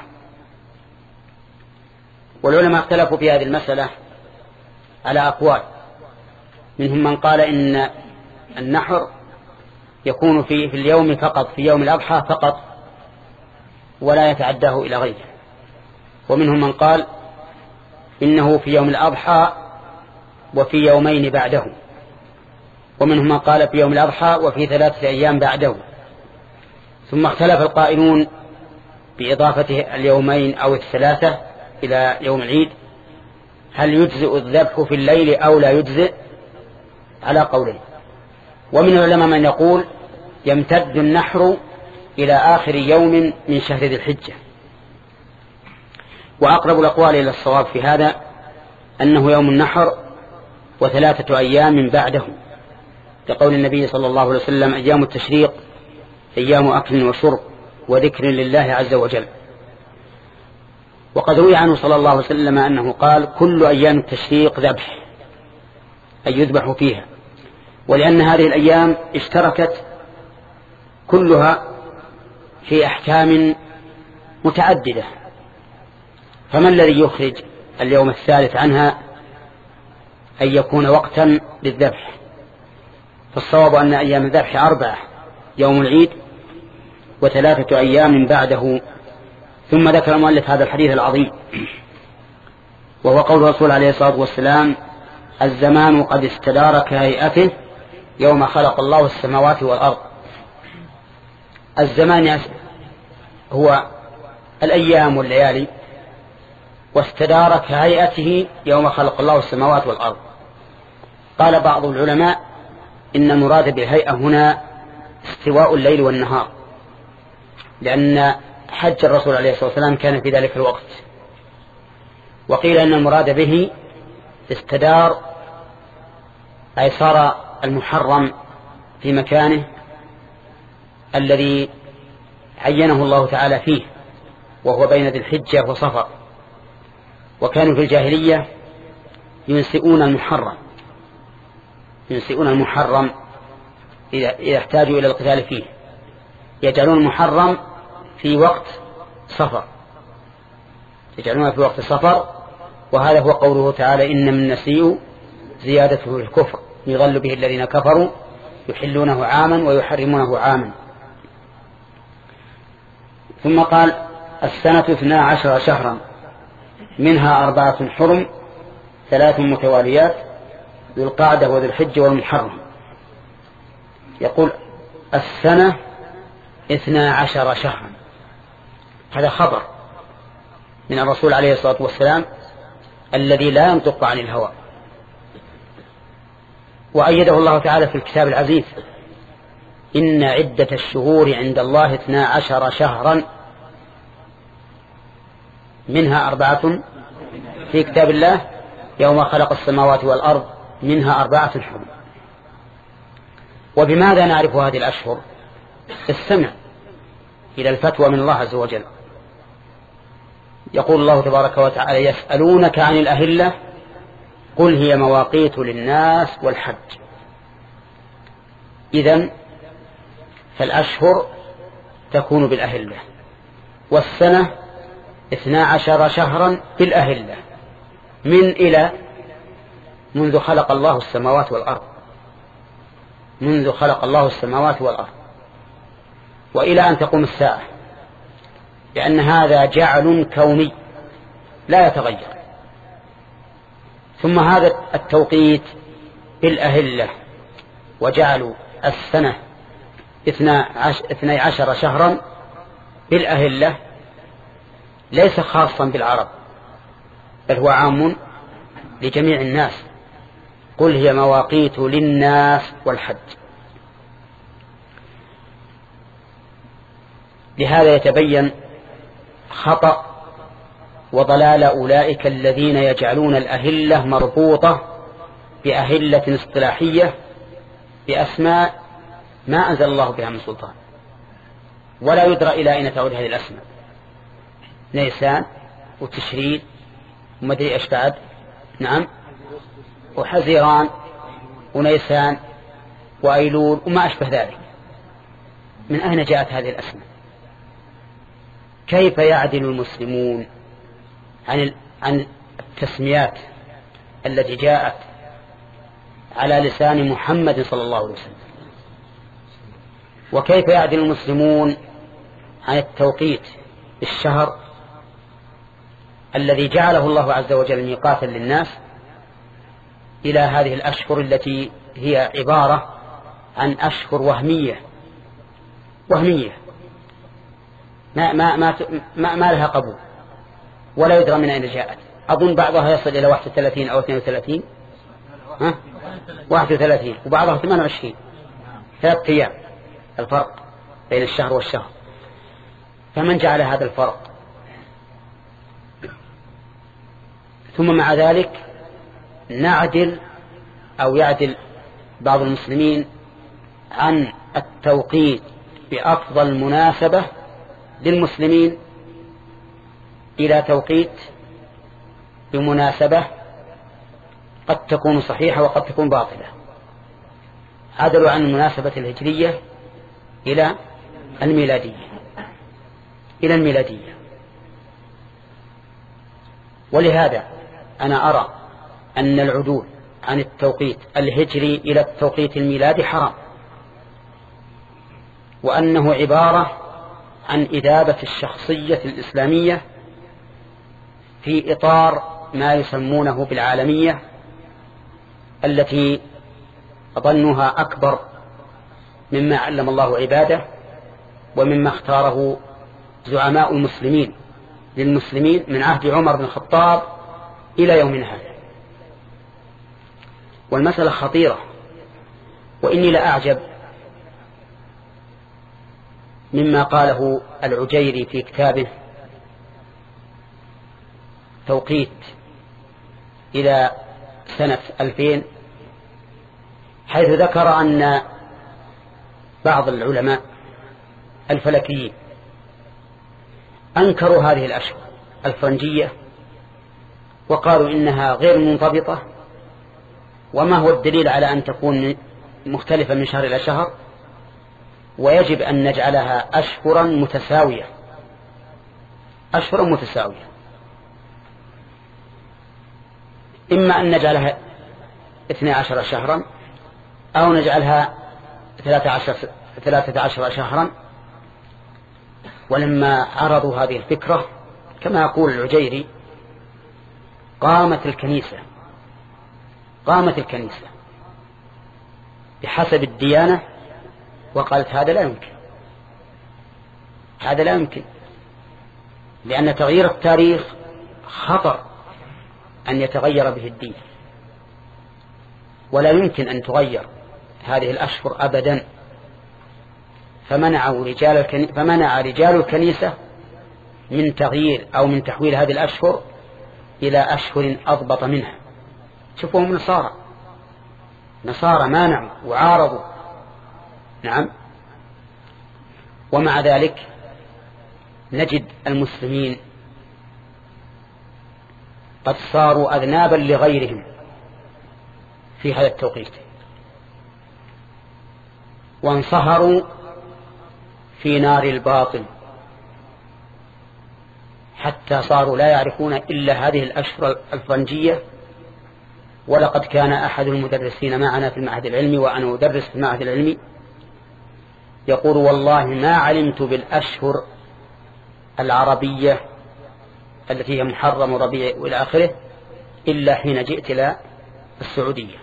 والعلماء اختلفوا في هذه المسألة على أقوال، منهم من قال إن النحر يكون في, في اليوم فقط، في يوم الأضحى فقط، ولا يتعداه إلى غيره، ومنهم من قال إنه في يوم الأضحى وفي يومين بعده، ومنهم من قال في يوم الأضحى وفي ثلاثة أيام بعده. ثم اختلف القائلون بإضافة اليومين أو الثلاثة إلى يوم العيد، هل يجزئ الذبح في الليل أو لا يجزئ، على قولين. ومن العلماء من يقول يمتد النحر إلى آخر يوم من شهر ذي الحجة. وأقرب الأقوال إلى الصواب في هذا أنه يوم النحر وثلاثة أيام بعده، لقول النبي صلى الله عليه وسلم: أيام التشريق أيام أكل وشرب وذكر لله عز وجل. وقد روي عنه صلى الله عليه وسلم أنه قال: كل أيام التشريق ذبح، أي يذبح فيها، ولأن هذه الأيام اشتركت كلها في أحكام متعددة، فما الذي يخرج اليوم الثالث عنها أن يكون وقتا للذبح؟ فالصواب أن أيام الذبح أربعة: يوم العيد وثلاثة أيام بعده. ثم ذكر المؤلف هذا الحديث العظيم، وهو قول الرسول عليه الصلاة والسلام: الزمان قد استدار كهيئته يوم خلق الله السماوات والأرض. الزمان هو الأيام والليالي، واستدار كهيئته يوم خلق الله السماوات والأرض. قال بعض العلماء إن المراد بالهيئة هنا استواء الليل والنهار، لأن حج الرسول عليه الصلاة والسلام كان في ذلك الوقت. وقيل أن المراد به استدار أي صار المحرم في مكانه الذي عينه الله تعالى فيه، وهو بين ذي الحجة وصفر. وكانوا في الجاهلية ينسئون المحرم ينسئون المحرم إذا احتاجوا إلى القتال فيه، يجعلون المحرم في وقت صفر يجعلونه في وقت صفر وهذا هو قوله تعالى: إن من النسيء زيادته الكفر يضل به الذين كفروا يحلونه عاما ويحرمونه عاما. ثم قال: السنة اثنا عشر شهرا منها أربعة حرم ثلاث متواليات ذو القعدة وذو الحجة والمحرم. يقول: السنة اثنا عشر شهرا، هذا خبر من الرسول عليه الصلاة والسلام الذي لا ينطق عن الهوى، وأيده الله تعالى في الكتاب العزيز: إن عدة الشهور عند الله اثنا عشر شهرا منها أربعة في كتاب الله يوم خلق السماوات والأرض منها أربعة حرم. وبماذا نعرف هذه الأشهر؟ استمع إلى الفتوى من الله عز وجل. يقول الله تبارك وتعالى: يسألونك عن الأهلة قل هي مواقيت للناس والحج. إذن فالأشهر تكون بالأهلة، والسنة اثنا عشر شهرا بالأهلة، من إلى منذ خلق الله السماوات والأرض منذ خلق الله السماوات والأرض وإلى أن تقوم الساعة، لأن هذا جعل كوني لا يتغير. ثم هذا التوقيت بالأهلة وجعلوا السنة اثني عشر شهرا بالأهلة ليس خاصا بالعرب، بل هو عام لجميع الناس. قل هي مواقيت للناس والحج. لهذا يتبين خطأ وضلال أولئك الذين يجعلون الأهلة مربوطة بأهلة اصطلاحية بأسماء ما أنزل الله بها من سلطان، ولا يدرى إلى أين تعود هذه الأسماء: نيسان وتشرين ومدري إيش بعد، نعم، وحزيران ونيسان وأيلول وما أشبه ذلك. من أين جاءت هذه الأسماء؟ كيف يعدل المسلمون عن عن التسميات التي جاءت على لسان محمد صلى الله عليه وسلم؟ وكيف يعدل المسلمون عن التوقيت الشهر الذي جعله الله عز وجل ميقاتا للناس إلى هذه الأشهر التي هي عبارة عن أشهر وهمية وهمية ما, ما, ما, ما, ما لها قبول ولا يدرى من أين جاءت. أظن بعضها يصل إلى واحد وثلاثين أو اثنين وثلاثين ها؟ واحد وثلاثين وبعضها ثمان وعشرين، ثلاث أيام الفرق بين الشهر والشهر. فمن جعل هذا الفرق. ثم مع ذلك نعدل أو يعدل بعض المسلمين عن التوقيت بأفضل مناسبة للمسلمين إلى توقيت بمناسبة قد تكون صحيحة وقد تكون باطلة. عدلوا عن المناسبة الهجرية إلى الميلادية إلى الميلادية ولهذا أنا أرى أن العدول عن التوقيت الهجري إلى التوقيت الميلادي حرام، وأنه عبارة عن إذابة الشخصية الإسلامية في إطار ما يسمونه بالعالمية التي ظنها أكبر مما علم الله عباده ومما اختاره زعماء المسلمين للمسلمين من عهد عمر بن الخطاب إلى يومنا هذا. والمسألة خطيرة، وإني لأعجب مما قاله العجيري في كتابه توقيت إلى سنة ألفين، حيث ذكر أن بعض العلماء الفلكيين أنكروا هذه الأشهر الفرنجية وقالوا إنها غير منضبطة، وما هو الدليل على أن تكون مختلفة من شهر إلى شهر، ويجب أن نجعلها أشهرا متساوية أشهرا متساوية إما أن نجعلها اثني عشر شهرا أو نجعلها ثلاثة عشر شهرا. ولما عرضوا هذه الفكرة كما يقول العجيري قامت الكنيسة قامت الكنيسة بحسب الديانة وقالت هذا لا يمكن هذا لا يمكن لأن تغيير التاريخ خطر أن يتغير به الدين، ولا يمكن أن تغير هذه الأشهر أبدا. فمنعوا رجال الكنيسة فمنع رجال الكنيسة من تغيير أو من تحويل هذه الأشهر إلى أشهر أضبط منها. شوفوهم نصارى نصارى مانعوا وعارضوا. نعم. ومع ذلك نجد المسلمين قد صاروا أذنابا لغيرهم في هذا التوقيت، وانصهروا في نار الباطل حتى صاروا لا يعرفون إلا هذه الأشهر الفرنجية. ولقد كان أحد المدرسين معنا في المعهد العلمي وأنا أدرس في المعهد العلمي يقول والله ما علمت بالأشهر العربية التي هي محرم وربيع وإلى آخره إلا حين جئت إلى السعودية،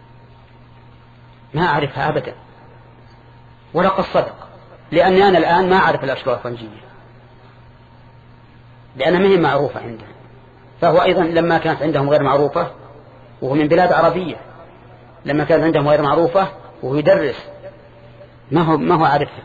ما أعرفها أبدا. ولقد صدق، لأني أنا الآن ما أعرف الأشهر الفرنجية لأنها ما هي معروفة عندهم، فهو أيضا لما كانت عندهم غير معروفة وهو من بلاد عربية لما كانت عندهم غير معروفة وهو يدرس ما هو ما هو عارفها.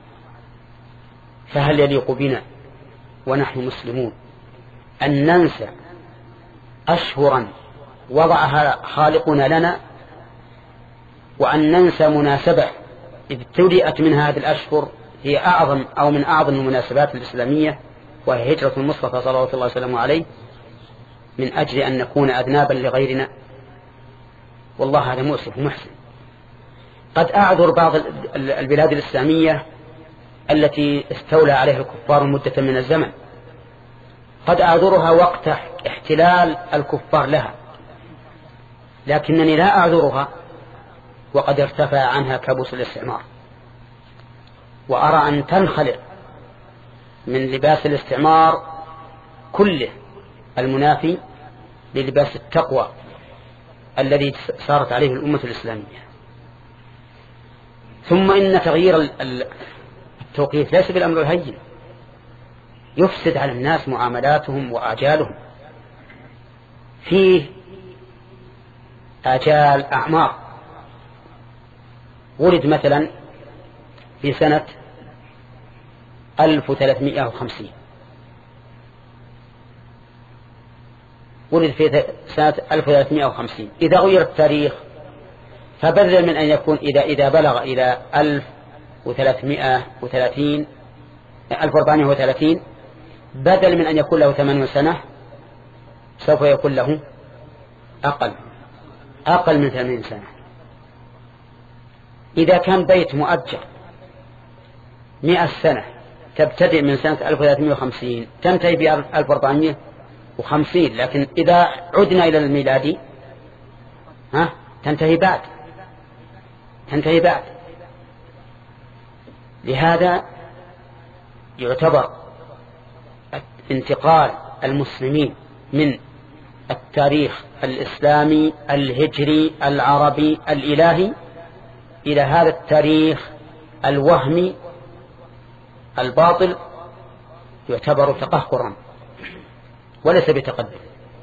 فهل يليق بنا ونحن مسلمون أن ننسى أشهرا وضعها خالقنا لنا، وأن ننسى مناسبة ابتدأت من هذه الأشهر هي أعظم أو من أعظم المناسبات الإسلامية، وهي هجرة المصطفى صلى الله عليه وسلم عليه، من أجل أن نكون أذنابا لغيرنا؟ والله هذا مؤسف ومحسن. قد أعذر بعض البلاد الإسلامية التي استولى عليها الكفار مدة من الزمن، قد أعذرها وقت احتلال الكفار لها، لكنني لا أعذرها وقد ارتفع عنها كابوس الاستعمار. وأرى أن تنخلع من لباس الاستعمار كله المنافي للباس التقوى الذي صارت عليه الأمة الإسلامية. ثم إن تغيير التوقيت ليس بالأمر الهين، يفسد على الناس معاملاتهم وآجالهم. فيه آجال أعمار. ولد مثلا في سنة ألف وثلاثمائة وخمسين، ولد في سنة ألف وثلاثمائة وخمسين. إذا غير التاريخ فبدل من أن يكون إذا إذا بلغ إلى ألف وثلاثمائة وثلاثين ألف وأربعمائة وثلاثين، بدل من أن يكون له ثمانين سنة سوف يكون له أقل أقل من ثمانين سنة. إذا كان بيت مؤجر مئة سنة تبتدئ من سنة ألف وثلاثمائة وخمسين تنتهي بألف وأربعمائة وخمسين، لكن إذا عدنا إلى الميلادي ها تنتهي بعد تنتهي بعد لهذا يعتبر انتقال المسلمين من التاريخ الإسلامي الهجري العربي الإلهي إلى هذا التاريخ الوهمي الباطل يعتبر تقهقرا وليس بتقدم،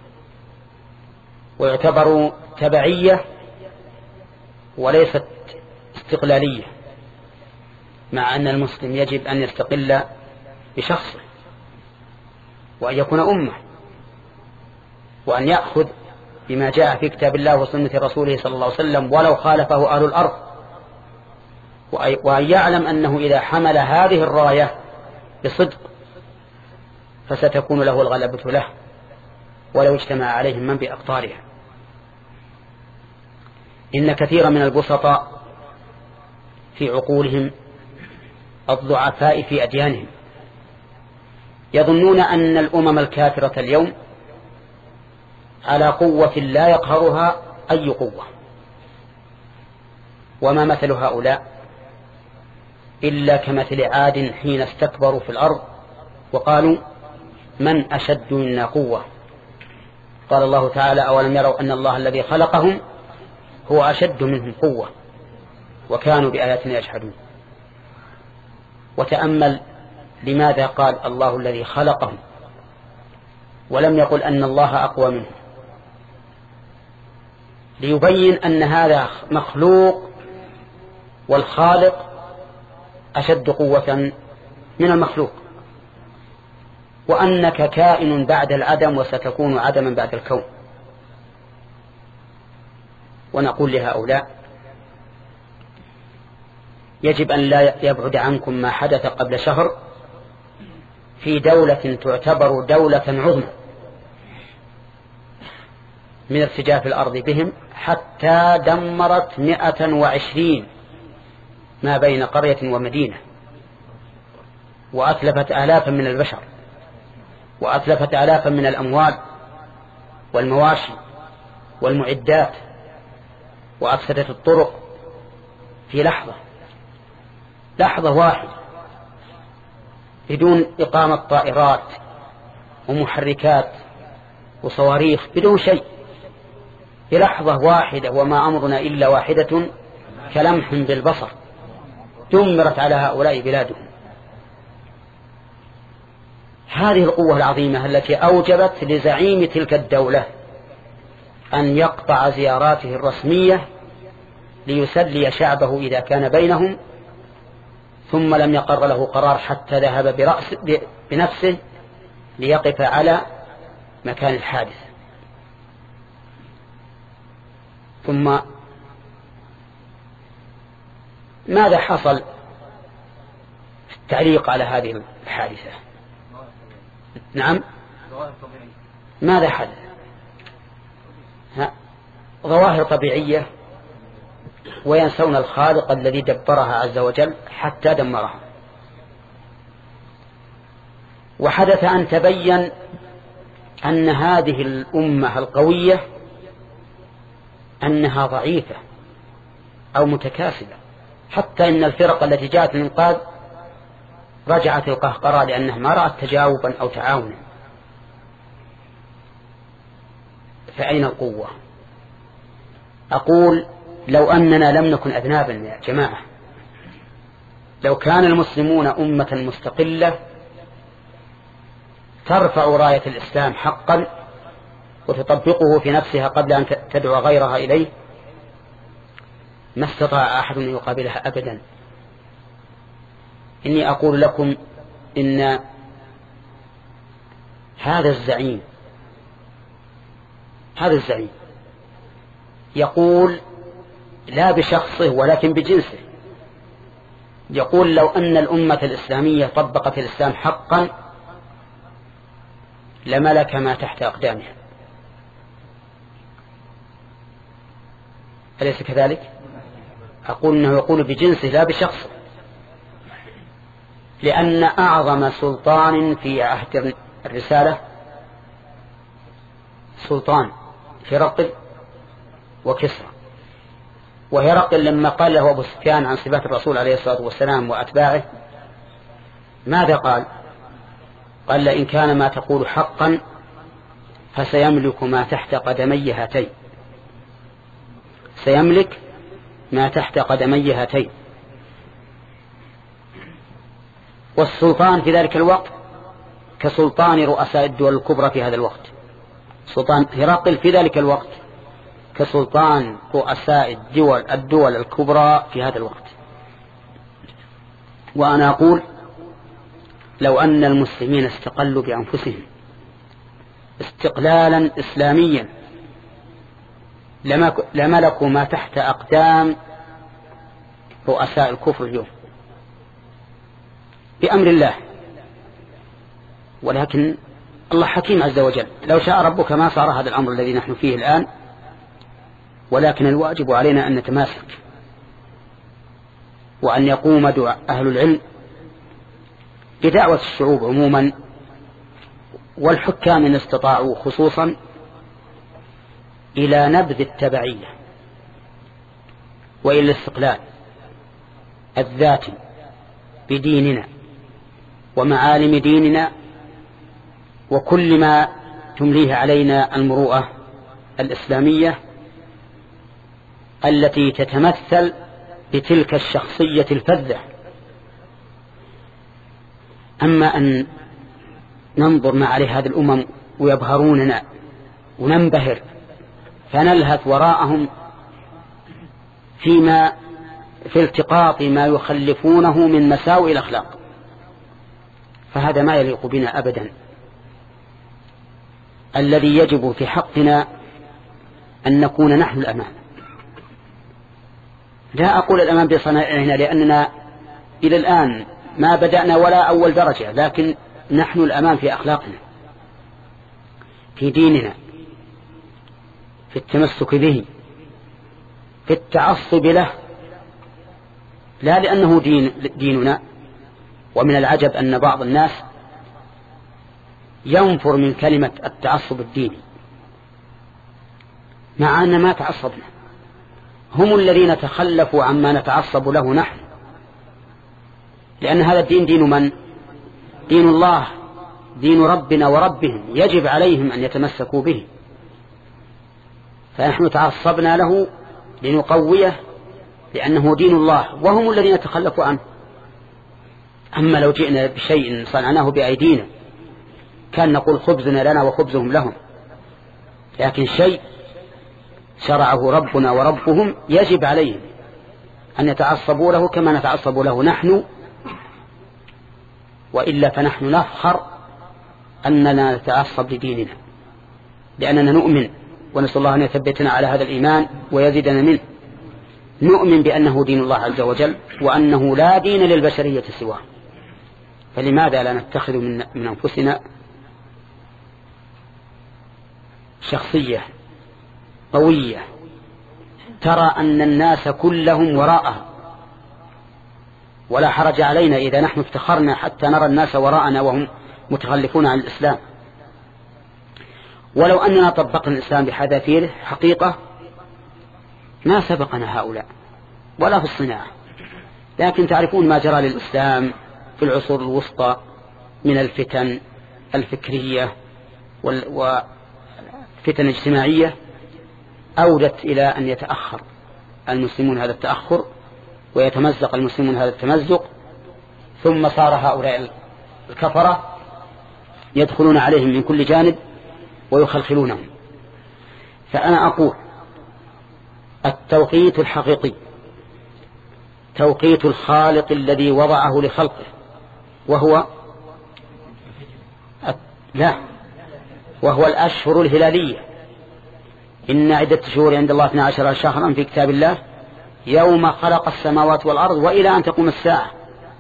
ويعتبر تبعية وليست استقلالية، مع أن المسلم يجب أن يستقل بشخصه وأن يكون أمة، وأن يأخذ بما جاء في كتاب الله وسنة رسوله صلى الله عليه وسلم ولو خالفه أهل الأرض، وأن يعلم أنه إذا حمل هذه الراية بصدق فستكون له الغلبة له ولو اجتمع عليهم من بأقطارها. إن كثيرا من البسطاء في عقولهم الضعفاء في أديانهم يظنون أن الأمم الكافرة اليوم على قوة لا يقهرها أي قوة، وما مثل هؤلاء إلا كمثل عاد حين استكبروا في الأرض وقالوا من أشد منا قوة. قال الله تعالى أولم يروا أن الله الذي خلقهم هو أشد منهم قوة وكانوا بآياتنا يجحدون. وتأمل لماذا قال الله الذي خلقهم ولم يقل أن الله أقوى منهم، ليبين أن هذا مخلوق والخالق أشد قوة من المخلوق، وأنك كائن بعد العدم وستكون عدما بعد الكون. ونقول لهؤلاء يجب أن لا يبعد عنكم ما حدث قبل شهر في دولة تعتبر دولة عظمى من ارتجاف الأرض بهم، حتى دمرت مئة وعشرين ما بين قرية ومدينة، وأتلفت آلافا من البشر، وأتلفت آلافا من الأموال والمواشي والمعدات، وأفسدت الطرق في لحظة لحظة واحدة بدون إقامة طائرات ومحركات وصواريخ، بدون شيء، في لحظة واحدة. وما أمرنا إلا واحدة كلمح بالبصر دمرت على هؤلاء بلادهم. هذه القوة العظيمة التي أوجبت لزعيم تلك الدولة أن يقطع زياراته الرسمية ليسلي شعبه إذا كان بينهم، ثم لم يقر له قرار حتى ذهب برأس بنفسه ليقف على مكان الحادث. ثم ماذا حصل في التعليق على هذه الحادثة؟ نعم، ماذا حدث؟ ظواهر طبيعية، وينسون الخالق الذي دبرها عز وجل حتى دمرها. وحدث أن تبين أن هذه الأمة القوية أنها ضعيفة أو متكاسلة، حتى إن الفرق التي جاءت للإنقاذ رجعت القهقرة لأنها ما رأت تجاوبا أو تعاونا. فأين القوة؟ أقول لو أننا لم نكن أذنابا يا جماعة، لو كان المسلمون أمة مستقلة ترفع راية الإسلام حقا وتطبقه في نفسها قبل أن تدعو غيرها إليه، ما استطاع أحد أن يقابلها أبدا. إني أقول لكم إن هذا الزعيم هذا الزعيم يقول لا بشخصه ولكن بجنسه، يقول لو أن الأمة الإسلامية طبقت الإسلام حقا لملك ما تحت أقدامها. أليس كذلك؟ أقول أنه يقول بجنسه لا بشخصه، لأن أعظم سلطان في عهد الرسالة سلطان هرقل وكسرى. وهرقل لما قال له أبو سفيان عن صفات الرسول عليه الصلاة والسلام وأتباعه ماذا قال؟ قال لئن كان ما تقول حقا فسيملك ما تحت قدمي هاتين، سيملك ما تحت قدمي هاتين. والسلطان في ذلك الوقت كسلطان رؤساء الدول الكبرى في هذا الوقت، سلطان هرقل في ذلك الوقت كسلطان رؤساء الدول, الدول الكبرى في هذا الوقت. وأنا أقول لو أن المسلمين استقلوا بأنفسهم استقلالا إسلاميا لملكوا ما تحت أقدام رؤساء الكفر اليوم بأمر الله. ولكن الله حكيم عز وجل، لو شاء ربك ما صار هذا الأمر الذي نحن فيه الآن، ولكن الواجب علينا أن نتماسك وأن يقوم أهل العلم بدعوة الشعوب عموما والحكام إن استطاعوا خصوصا إلى نبذ التبعية وإلى الاستقلال الذاتي بديننا ومعالم ديننا وكل ما تمليه علينا المروءة الإسلامية التي تتمثل بتلك الشخصية الفذة. أما أن ننظر ما عليه هذه الأمم ويبهروننا وننبهر فنلهث وراءهم فيما في التقاط ما يخلفونه من مساوئ الأخلاق، فهذا ما يليق بنا أبدا. الذي يجب في حقنا أن نكون نحن الأمام. لا أقول الأمام بصنائعنا لأننا إلى الآن ما بدأنا ولا أول درجة، لكن نحن الأمام في أخلاقنا، في ديننا، في التمسك به، في التعصب له، لا لأنه دين ديننا. ومن العجب أن بعض الناس ينفر من كلمة التعصب الديني مع أن ما تعصبنا، هم الذين تخلفوا عما نتعصب له نحن، لأن هذا الدين دين من؟ دين الله، دين ربنا وربهم، يجب عليهم أن يتمسكوا به، فنحن تعصبنا له لنقويه لأنه دين الله وهم الذين تخلفوا عنه. أما لو جئنا بشيء صنعناه بأيدينا كان نقول خبزنا لنا وخبزهم لهم، لكن شيء شرعه ربنا وربهم يجب عليهم أن يتعصبوا له كما نتعصب له نحن، وإلا فنحن نفخر أننا نتعصب لديننا لأننا نؤمن، ونسأل الله أن يثبتنا على هذا الإيمان ويزيدنا منه. نؤمن بأنه دين الله عز وجل وأنه لا دين للبشرية سواه، فلماذا لا نتخذ من, من أنفسنا شخصية قوية ترى أن الناس كلهم وراءها، ولا حرج علينا إذا نحن افتخرنا حتى نرى الناس وراءنا وهم متخلفون عن الإسلام. ولو أننا طبقنا الإسلام بحذافيره حقيقة ما سبقنا هؤلاء ولا في الصناعة، لكن تعرفون ما جرى للإسلام في العصور الوسطى من الفتن الفكرية وفتن اجتماعية أودت إلى أن يتأخر المسلمون هذا التأخر ويتمزق المسلمون هذا التمزق، ثم صار هؤلاء الكفرة يدخلون عليهم من كل جانب ويخلخلونهم. فأنا أقول التوقيت الحقيقي توقيت الخالق الذي وضعه لخلقه، وهو لا، وهو الأشهر الهلالية. إن عدة شهور عند الله اثنا عشر شهرا في كتاب الله يوم خلق السماوات والأرض وإلى أن تقوم الساعة.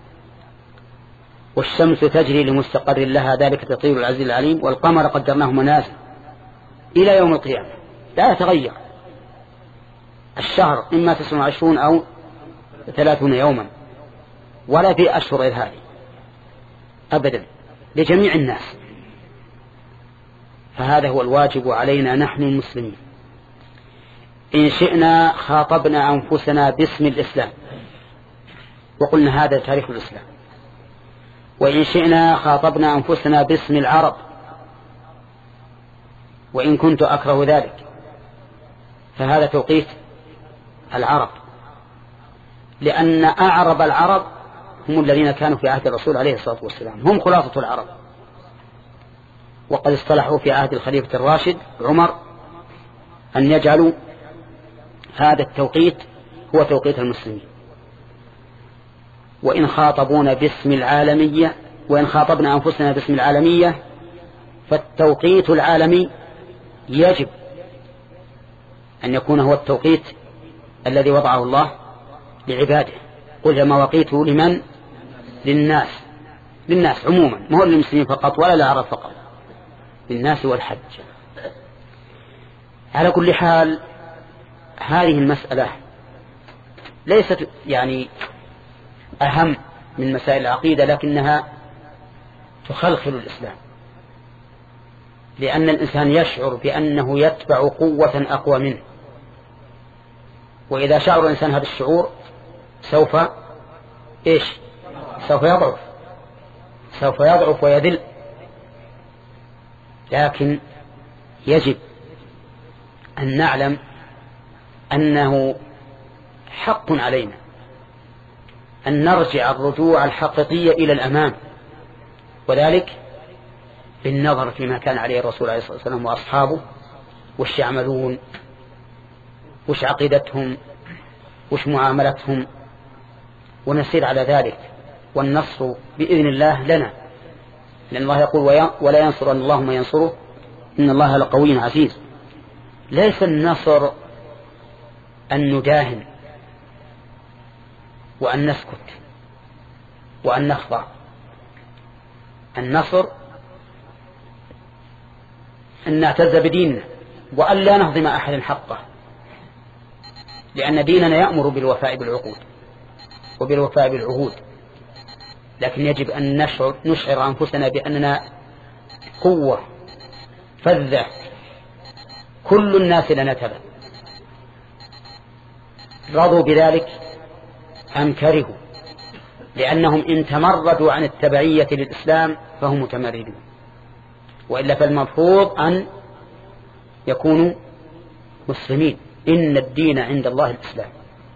والشمس تجري لمستقر لها ذلك تقدير العزيز العليم. والقمر قدرناه منازل إلى يوم القيامة لا يتغير. الشهر إما تسعة وعشرون أو ثلاثون يوما، ولا في أشهر غير هذه أبدا لجميع الناس. فهذا هو الواجب علينا نحن المسلمين. إن شئنا خاطبنا أنفسنا باسم الإسلام وقلنا هذا تاريخ الإسلام، وإن شئنا خاطبنا أنفسنا باسم العرب، وإن كنت أكره ذلك فهذا توقيت العرب، لأن أعرب العرب هم الذين كانوا في عهد الرسول عليه الصلاة والسلام، هم خلاصة العرب. وقد اصطلحوا في عهد الخليفة الراشد عمر أن يجعلوا هذا التوقيت هو توقيت المسلمين. وإن خاطبونا باسم العالمية وإن خاطبنا أنفسنا باسم العالمية فالتوقيت العالمي يجب أن يكون هو التوقيت الذي وضعه الله لعباده. قل مواقيت لمن؟ للناس، للناس عموما، ما هو للمسلمين فقط ولا للعرب فقط، للناس والحج. على كل حال هذه المسألة ليست يعني أهم من مسائل العقيدة، لكنها تخلخل الإسلام، لأن الإنسان يشعر بأنه يتبع قوة أقوى منه، وإذا شعر الإنسان هذا الشعور سوف إيش؟ سوف يضعف سوف يضعف ويذل. لكن يجب أن نعلم أنه حق علينا أن نرجع الرجوع الحقيقية إلى الأمام، وذلك بالنظر فيما كان عليه الرسول عليه الصلاة والسلام وأصحابه، وش يعملون، وش عقيدتهم، وش معاملتهم، ونسير على ذلك. والنصر بإذن الله لنا، لأن الله يقول ولا ينصر أن الله ما ينصره إن الله لقوي عزيز. ليس النصر أن نداهن وأن نسكت وأن نخضع. النصر أن نعتز بديننا وأن لا نهضم أحد حقه، لأن ديننا يأمر بالوفاء بالعقود وبالوفاء بالعهود. لكن يجب أن نشعر, نشعر أنفسنا بأننا قوة فذة كل الناس لنا تبع، رضوا بذلك أم كرهوا، لأنهم إن تمردوا عن التبعية للإسلام فهم متمردون، وإلا فالمفروض أن يكونوا مسلمين. إن الدين عند الله الإسلام.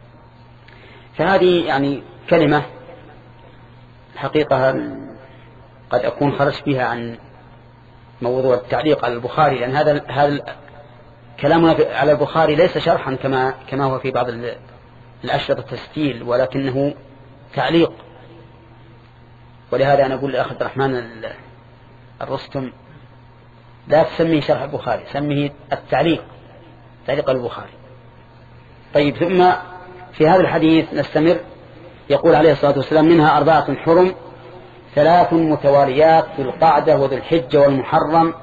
فهذه يعني كلمة حقيقة قد أكون خرجت بها عن موضوع التعليق على البخاري، لأن هذا هذا كلامنا على البخاري ليس شرحا كما كما هو في بعض الأشرطة التسجيل، ولكنه تعليق. ولهذا أنا أقول لأخ عبد الرحمن الرستم لا تسميه شرح البخاري، سميه التعليق، تعليق البخاري. طيب، ثم في هذا الحديث نستمر. يقول عليه الصلاة والسلام منها أربعة حرم ثلاث متواليات ذو القعدة وذو الحجة والمحرم.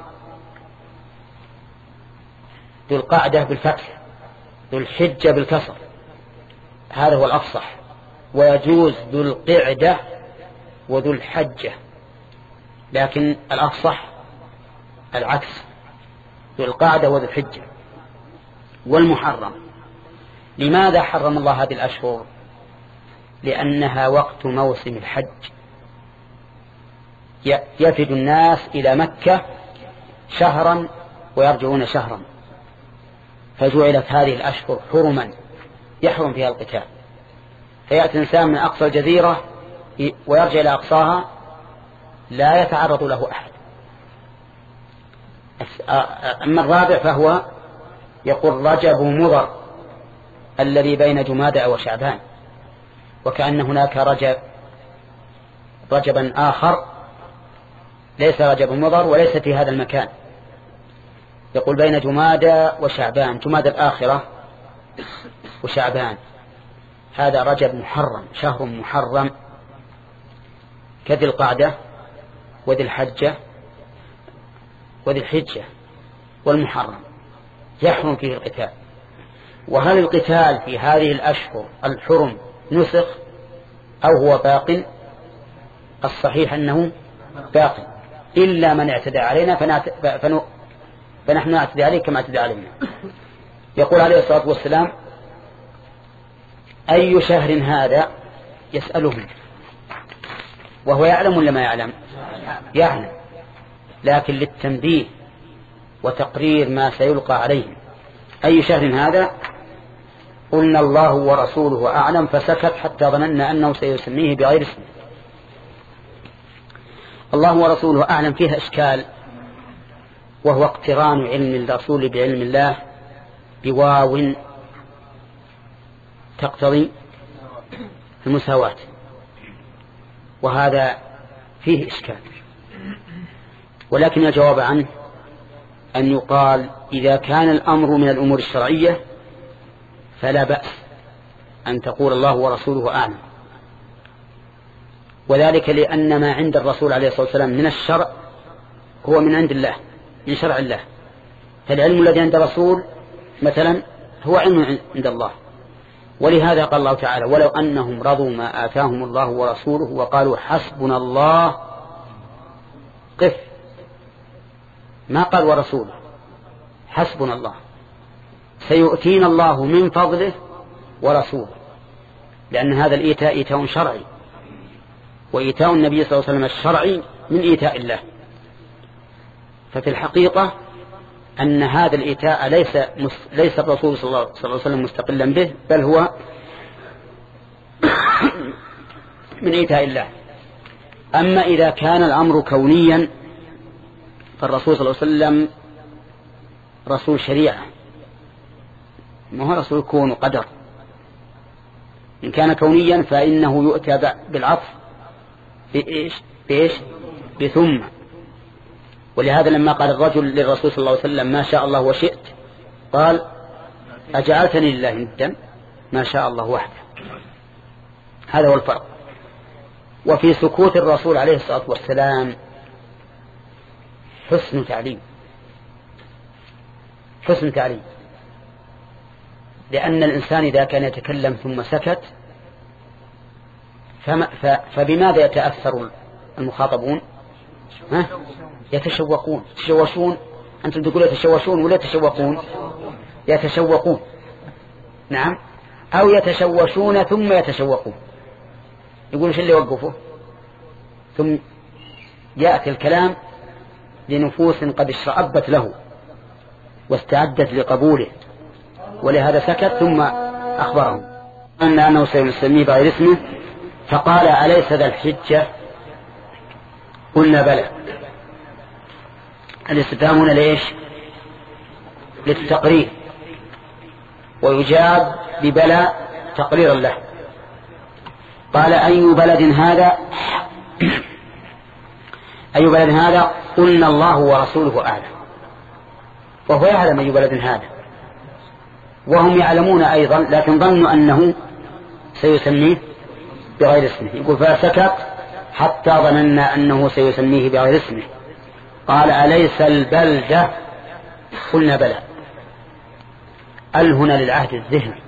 ذو القعدة بالفتح، ذو الحجة بالكسر، هذا هو الأفصح. ويجوز ذو القعدة وذو الحجة، لكن الأفصح العكس، ذو القعدة وذو الحجة والمحرم. لماذا حرم الله هذه الأشهر؟ لأنها وقت موسم الحج، يفد الناس إلى مكة شهرا ويرجعون شهرا، فجعلت هذه الأشهر حرما يحرم فيها القتال. فيأتي إنسان من أقصى الجزيرة ويرجع إلى أقصاها لا يتعرض له أحد. أما الرابع فهو يقول رجب مضر الذي بين جمادى وشعبان، وكأن هناك رجب رجبا آخر ليس رجب مضر وليس في هذا المكان. يقول بين جمادى وشعبان، جمادى الآخرة وشعبان، هذا رجب محرم، شهر محرم كذي القعدة وذي الحجة وذي الحجة والمحرم يحرم فيه القتال. وهل القتال في هذه الأشهر الحرم نسخ أو هو باق؟ الصحيح أنه باق، إلا من اعتدى علينا فنعت... فن... فنحن نعتدي عليه كما اعتدى علينا. يقول عليه الصلاة والسلام أي شهر هذا؟ يسألهم وهو يعلم ولا ما يعلم؟ يعلم، لكن للتنبيه وتقرير ما سيلقى عليهم. أي شهر هذا؟ قلنا الله ورسوله أعلم، فسكت حتى ظننا أنه سيسميه بغير اسمه. الله ورسوله أعلم فيها إشكال، وهو اقتران علم الرسول بعلم الله بواو تقتضي المساواة، وهذا فيه إشكال. ولكن الجواب عنه أن يقال إذا كان الأمر من الأمور الشرعية فلا بأس أن تقول الله ورسوله أعلم، وذلك لأن ما عند الرسول عليه الصلاة والسلام من الشرع هو من عند الله، من شرع الله. فالعلم الذي عند الرسول مثلا هو علم عند الله، ولهذا قال الله تعالى ولو أنهم رضوا ما آتاهم الله ورسوله وقالوا حسبنا الله، قف، ما قال ورسوله، حسبنا الله، سيؤتينا الله من فضله ورسوله، لأن هذا الإيتاء إيتاء شرعي، وإيتاء النبي صلى الله عليه وسلم الشرعي من إيتاء الله. ففي الحقيقة أن هذا الإيتاء ليس ليس الرسول صلى الله عليه وسلم مستقلا به، بل هو من إيتاء الله. أما إذا كان الأمر كونيا فالرسول صلى الله عليه وسلم رسول شريعة، ما هو رسول كون وقدر. إن كان كونيا فإنه يؤتى بالعطف بإيش بإيش بثم. ولهذا لما قال الرجل للرسول صلى الله عليه وسلم ما شاء الله وشئت، قال أجعلتني لله ندا؟ ما شاء الله وحده. هذا هو الفرق. وفي سكوت الرسول عليه الصلاة والسلام حسن تعليم، حسن تعليم، لأن الإنسان إذا كان يتكلم ثم سكت فما فبماذا يتأثر المخاطبون؟ ها؟ يتشوقون. يتشوشون، أنتم تقول يتشوشون ولا يتشوقون؟ يتشوقون، نعم، أو يتشوشون ثم يتشوقون. يقول شو اللي يوقفه؟ ثم يأتي الكلام لنفوس قد اشرأبت له واستعدت لقبوله، ولهذا سكت ثم أخبرهم أن أنه سيسميه بغير اسمه. فقال أليس ذا الحجة؟ قلنا بلى. الاستفهام هنا ليش؟ للتقرير، ويجاب ببلى تقريرا له. قال أي بلد هذا؟ أي بلد هذا؟ قلنا الله ورسوله أعلم. وهو يعلم أي بلد هذا، وهم يعلمون أيضا، لكن ظنوا أنه سيسميه بغير اسمه. يقول فسكت حتى ظننا أنه سيسميه بغير اسمه. قال أليس البلدة؟ قلنا بلى. ال هنا للعهد الذهني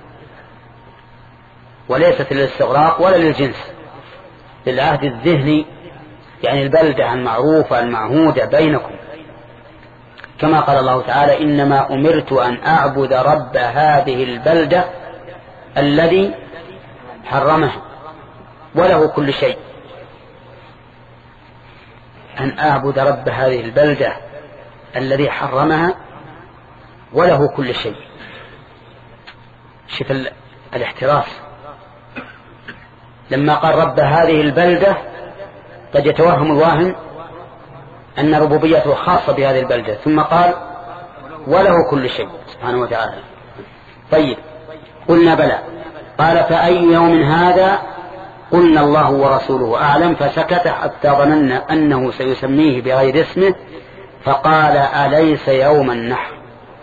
وليست للاستغراق ولا للجنس، للعهد الذهني، يعني البلدة المعروفة المعهودة بينكم، كما قال الله تعالى إنما أمرت أن أعبد رب هذه البلدة الذي حرمها وله كل شيء. أن أعبد رب هذه البلدة الذي حرمها وله كل شيء. شوف الاحتراس، لما قال رب هذه البلدة قد يتوهم الواهم أن ربوبيته خاصة بهذه البلدة، ثم قال وله كل شيء سبحانه وتعالى. طيب، قلنا بلى. قال فأي يوم هذا؟ قلنا الله ورسوله أعلم، فسكت حتى ظننا أنه سيسميه بغير اسمه، فقال أليس يوم النحر؟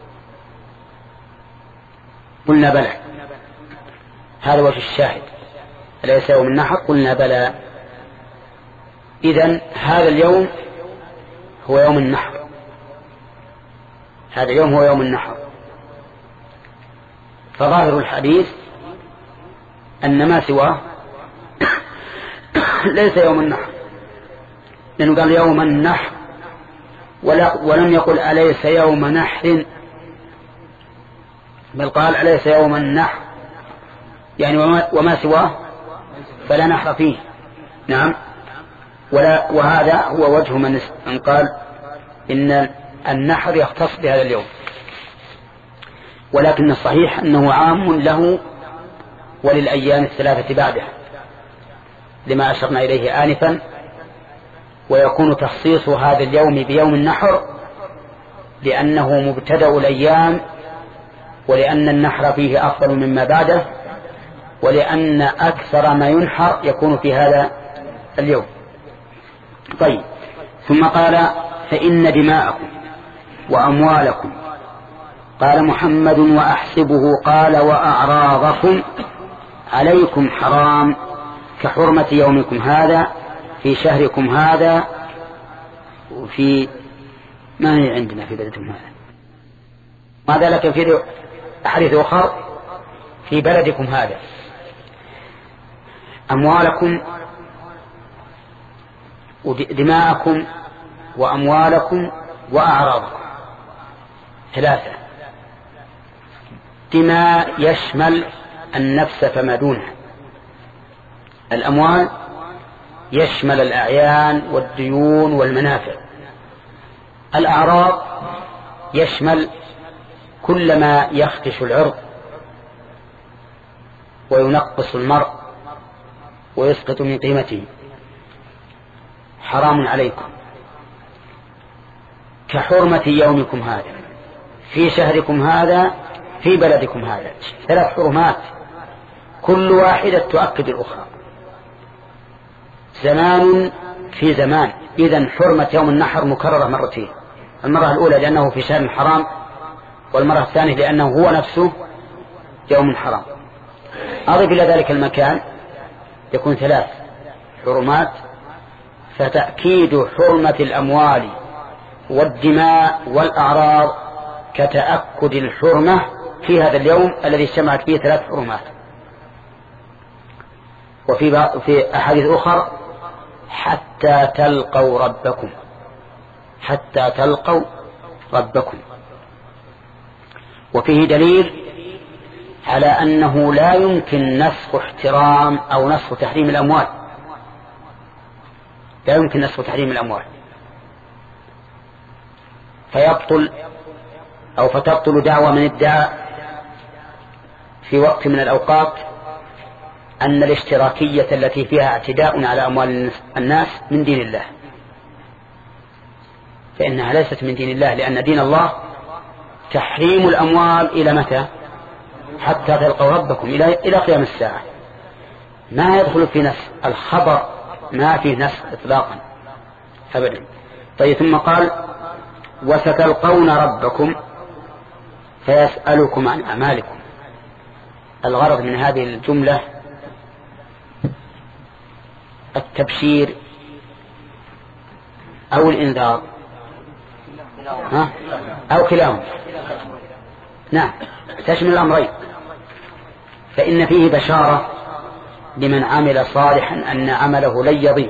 قلنا بلى، هذا وجه الشاهد، أليس يوم النحر؟ قلنا بلى. إذن هذا اليوم هو يوم النحر، هذا اليوم هو يوم النحر. فظاهر الحديث أن ما سواه ليس يوم النحر، لأنه قال يوم النحر ولا ولم يقل أليس يوم نحر، بل قال أليس يوم النحر، يعني وما, وما سواه فلا نحر فيه. نعم. ولا وهذا هو وجه من قال إن النحر يختص بهذا اليوم، ولكن الصحيح أنه عام له وللأيام الثلاثة بعده، لما أشرنا إليه آنفا. ويكون تخصيص هذا اليوم بيوم النحر لأنه مبتدأ الأيام، ولأن النحر فيه أفضل مما بعده، ولأن أكثر ما ينحر يكون في هذا اليوم. طيب، ثم قال فإن دماءكم وأموالكم، قال محمد وأحسبه قال وأعراضكم عليكم حرام كحرمة يومكم هذا في شهركم هذا وفي ما هي عندنا في بلدكم هذا، ماذا لك في أحاديث أخرى في بلدكم هذا. أموالكم ودماءكم وأموالكم وأعراضكم ثلاثة. دماء يشمل النفس فما دونها، الأموال يشمل الأعيان والديون والمنافع، الأعراض يشمل كل ما يخدش العرض وينقص المرء ويسقط من قيمته. حرام عليكم كحرمة يومكم هذا في شهركم هذا في بلدكم هذا. ثلاث حرمات كل واحدة تؤكد الأخرى، زمان في زمان. إذن حرمة يوم النحر مكررة مرتين، المرة الأولى لأنه في شهر حرام، والمرة الثانية لأنه هو نفسه يوم حرام. أضف إلى ذلك المكان يكون ثلاث حرمات، فتأكيد حرمة الأموال والدماء والأعراض كتأكد الحرمة في هذا اليوم الذي اجتمعت فيه ثلاث حرمات. وفي في أحاديث أخرى حتى تلقوا ربكم، حتى تلقوا ربكم. وفيه دليل على أنه لا يمكن نسخ احترام أو نسخ تحريم الأموال، لا يمكن نسخ تحريم الأموال فيبطل أو فتبطل دعوة من ادعى في وقت من الأوقات أن الاشتراكية التي فيها اعتداء على أموال الناس من دين الله، فإنها ليست من دين الله، لأن دين الله تحريم الأموال إلى متى؟ حتى تلقوا ربكم، إلى إلى قيام الساعة. ما يدخل في نسخ الخبر، ما فيه نسخ إطلاقا أبدا. طيب، ثم قال وستلقون ربكم فيسألكم عن أعمالكم. الغرض من هذه الجملة التبشير أو الإنذار، ها؟ أو كلاهما. نعم، تشمل الأمرين، فإن فيه بشارة لمن عمل صالحا أن عمله لن يضيع،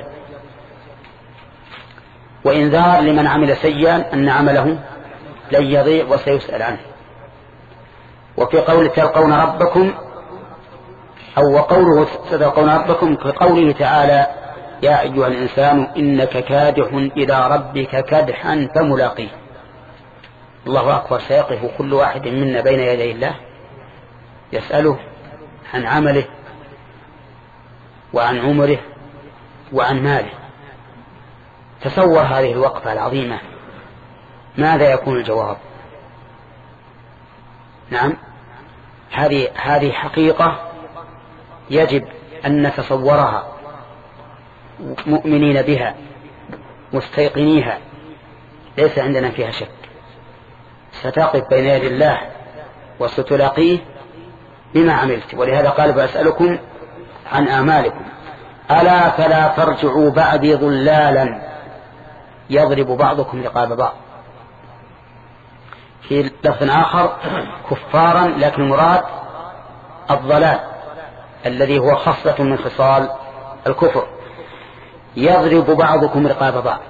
وإنذار لمن عمل سيئا أن عمله لن يضيع وسيسأل عنه. وفي قول تلقون ربكم أو وقوله ستلقون ربكم كقوله تعالى يا أيها الإنسان إنك كادح إلى ربك كدحا فملاقيه. الله أكبر، سيقف كل واحد منا بين يدي الله يسأله عن عمله وعن عمره وعن ماله. تصور هذه الوقفة العظيمة، ماذا يكون الجواب؟ نعم، هذه هذه حقيقة يجب أن نتصورها مؤمنين بها مستيقنيها ليس عندنا فيها شك، ستقف بين يدي الله وستلاقيه بما عملت. ولهذا قال بأسألكم عن أعمالكم ألا فلا ترجعوا بعدي ضلالا يضرب بعضكم رقاب بعض. في لفظ آخر كفارا، لكن المراد الضلال الذي هو خصلة من خصال الكفر. يضرب بعضكم رقاب بعض،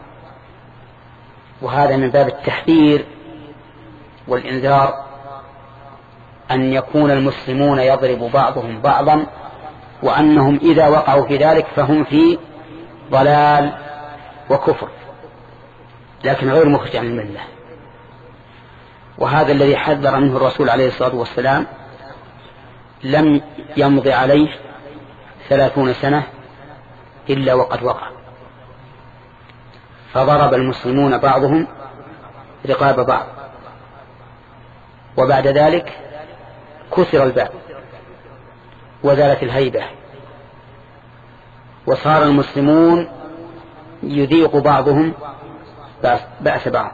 وهذا من باب التحذير والإنذار أن يكون المسلمون يضرب بعضهم بعضا، وأنهم إذا وقعوا في ذلك فهم في ضلال وكفر لكن غير مخرج عن الملة. وهذا الذي حذر منه الرسول عليه الصلاة والسلام لم يمضي عليه ثلاثون سنة إلا وقد وقع، فضرب المسلمون بعضهم رقاب بعض، وبعد ذلك كسر الباب وزالت الهيبة، وصار المسلمون يذيق بعضهم بأس بعض.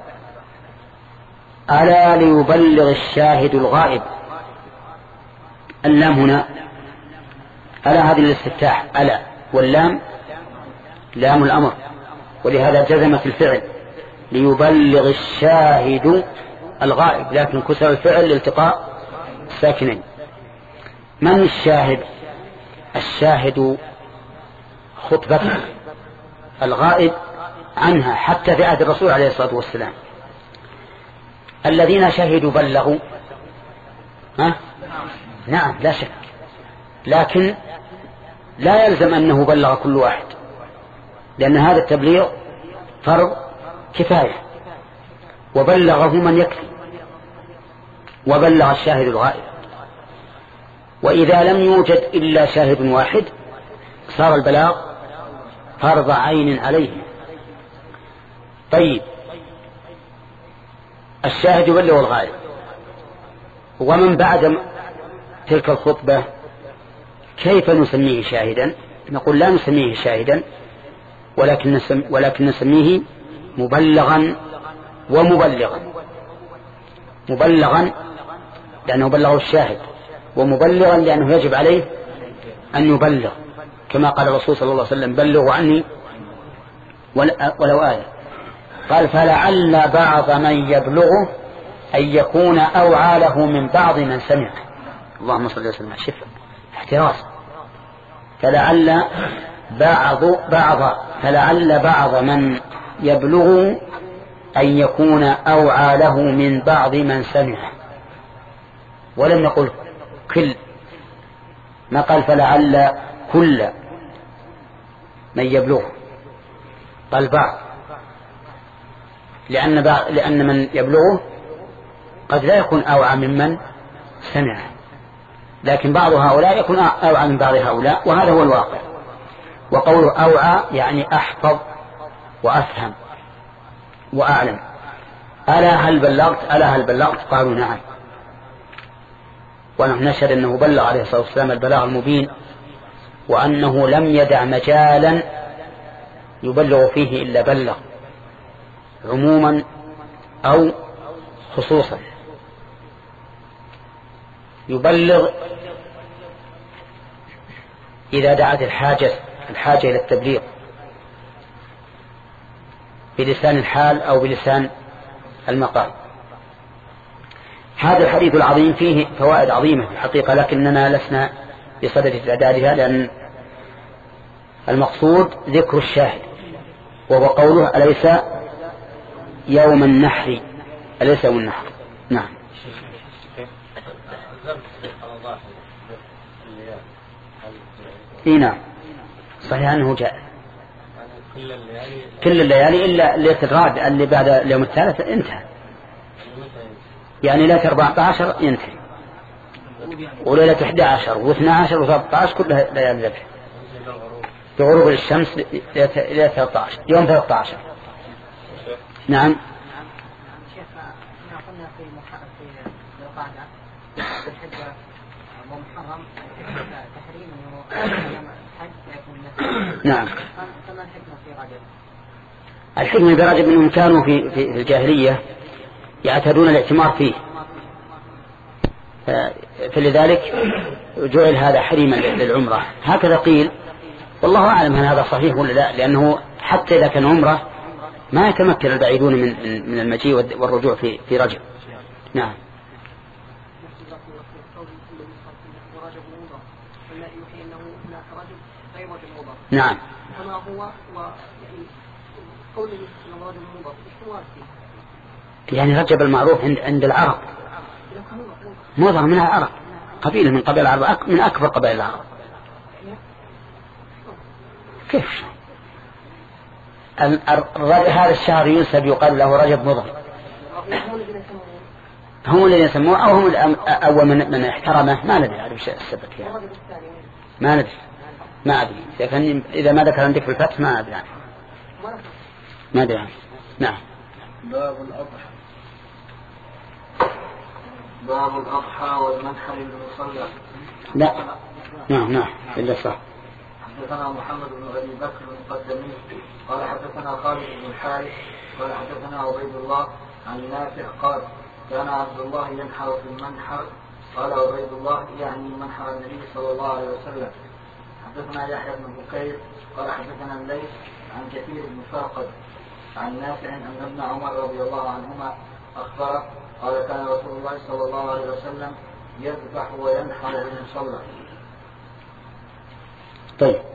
ألا ليبلغ الشاهد الغائب. اللام هنا ألا هذه الاستفتاح، ألا واللام لام الأمر، ولهذا جزمت الفعل ليبلغ الشاهد الغائب، لكن كسر الفعل لالتقاء الساكنين. من الشاهد؟ الشاهد خطبته الغائب عنها حتى في عهد الرسول عليه الصلاة والسلام. الذين شهدوا بلغوا، ها؟ نعم لا شك، لكن لا يلزم أنه بلغ كل واحد، لأن هذا التبليغ فرض كفاية، وبلغه من يكفي، وبلغ الشاهد الغائب. وإذا لم يوجد إلا شاهد واحد صار البلاغ فرض عين عليه. طيب، الشاهد يبلغ الغائب، ومن بعد تلك الخطبة كيف نسميه شاهدا؟ نقول لا نسميه شاهدا، ولكن نسم ولكن نسميه مبلغا ومبلغا. مبلغا لأنه بلغه الشاهد، ومبلغا لأنه يجب عليه أن يبلغ، كما قال الرسول صلى الله عليه وسلم بلغوا عني ولو آية. قال فلعل بعض من يبلغه أن يكون أوعى له من بعض من سمع. اللهم صل وسلم على الشفاء احتراز. فلعل بعض بعض فلعل بعض من يبلغه أن يكون أوعى له من بعض من سمع، ولم يقل كل، ما قال فلعل كل من يبلغه، قال بعض، لأن, بعض لأن من يبلغه قد لا يكون أوعى ممن سمع، لكن بعض هؤلاء يكون أوعى من بعض هؤلاء، وهذا هو الواقع. وقوله أوعى يعني أحفظ وأفهم وأعلم. ألا هل بلغت؟ ألا هل بلغت؟ قالوا نعم. ونحن نشهد أنه بلغ عليه الصلاة والسلام البلاغ المبين، وأنه لم يدع مجالا يبلغ فيه إلا بلغ، عموما أو خصوصا. يبلغ إذا دعت الحاجة الحاجة إلى التبليغ بلسان الحال أو بلسان المقال. هذا الحديث العظيم فيه فوائد عظيمة في الحقيقة، لكننا لسنا بصدد إعدادها، لأن المقصود ذكر الشاهد، وهو قوله أليس يوم النحر، أليس يوم النحر. نعم. إيه نعم صحيح أنه جاء كل الليالي إلا ليلة الرابع اللي بعد اليوم الثالث انتهى، يعني ليلة أربعة عشر ينتهي، وليلة إحدى عشر واثنى عشر وثلاثة عشر كلها ليالي ذبح، بغروب الشمس ليلة ثلاثة عشر يوم ثلاثة عشر. نعم. ومحرم تحريم انه الحج يكون نعم. فما الحكمة في رجب؟ الحكمة في رجب انهم كانوا في في الجاهلية يعتادون الاعتمار فيه، فلذلك جعل هذا حريما للعمرة. هكذا قيل، والله أعلم هل هذا صحيح ولا لا، لأنه حتى إذا كان عمرة ما يتمكن البعيدون من من المجيء والرجوع في في رجب. نعم. نعم. كما هو ويعني قول إنه رجب مضر ايش فيه؟ يعني رجب المعروف عند عند العرب، مضر من العرب، قبيلة من قبائل العرب، من أكبر قبائل العرب. كيف هذا الشهر ينسب يقال له رجب مضر؟ هم الذين يسموه أو هم أول من, من احترمه، ما ندري على السبب يعني. ما ندري، ما أدري لكن إذا ما ذكر عندك في الفتح ما أدري عنه، ما أدري عنه. نعم. باب الأضحى. باب الأضحى والمنحر للمصلى. لا نعم نعم إلا صح. حدثنا محمد بن أبي بكر المقدمي قال حدثنا خالد بن الحارث قال حدثنا عبيد الله عن نافع قال كان عبد الله ينحر في المنحر. قال عبيد الله يعني منحر النبي صلى الله عليه وسلم. حدثنا يحيى بن بكير قال حدثنا الليث عن كثير بن فرقد عن نافع أن ابن عمر رضي الله عنهما أخبره قال كان رسول الله صلى الله عليه وسلم يذبح وينحر بالمصلى. طيب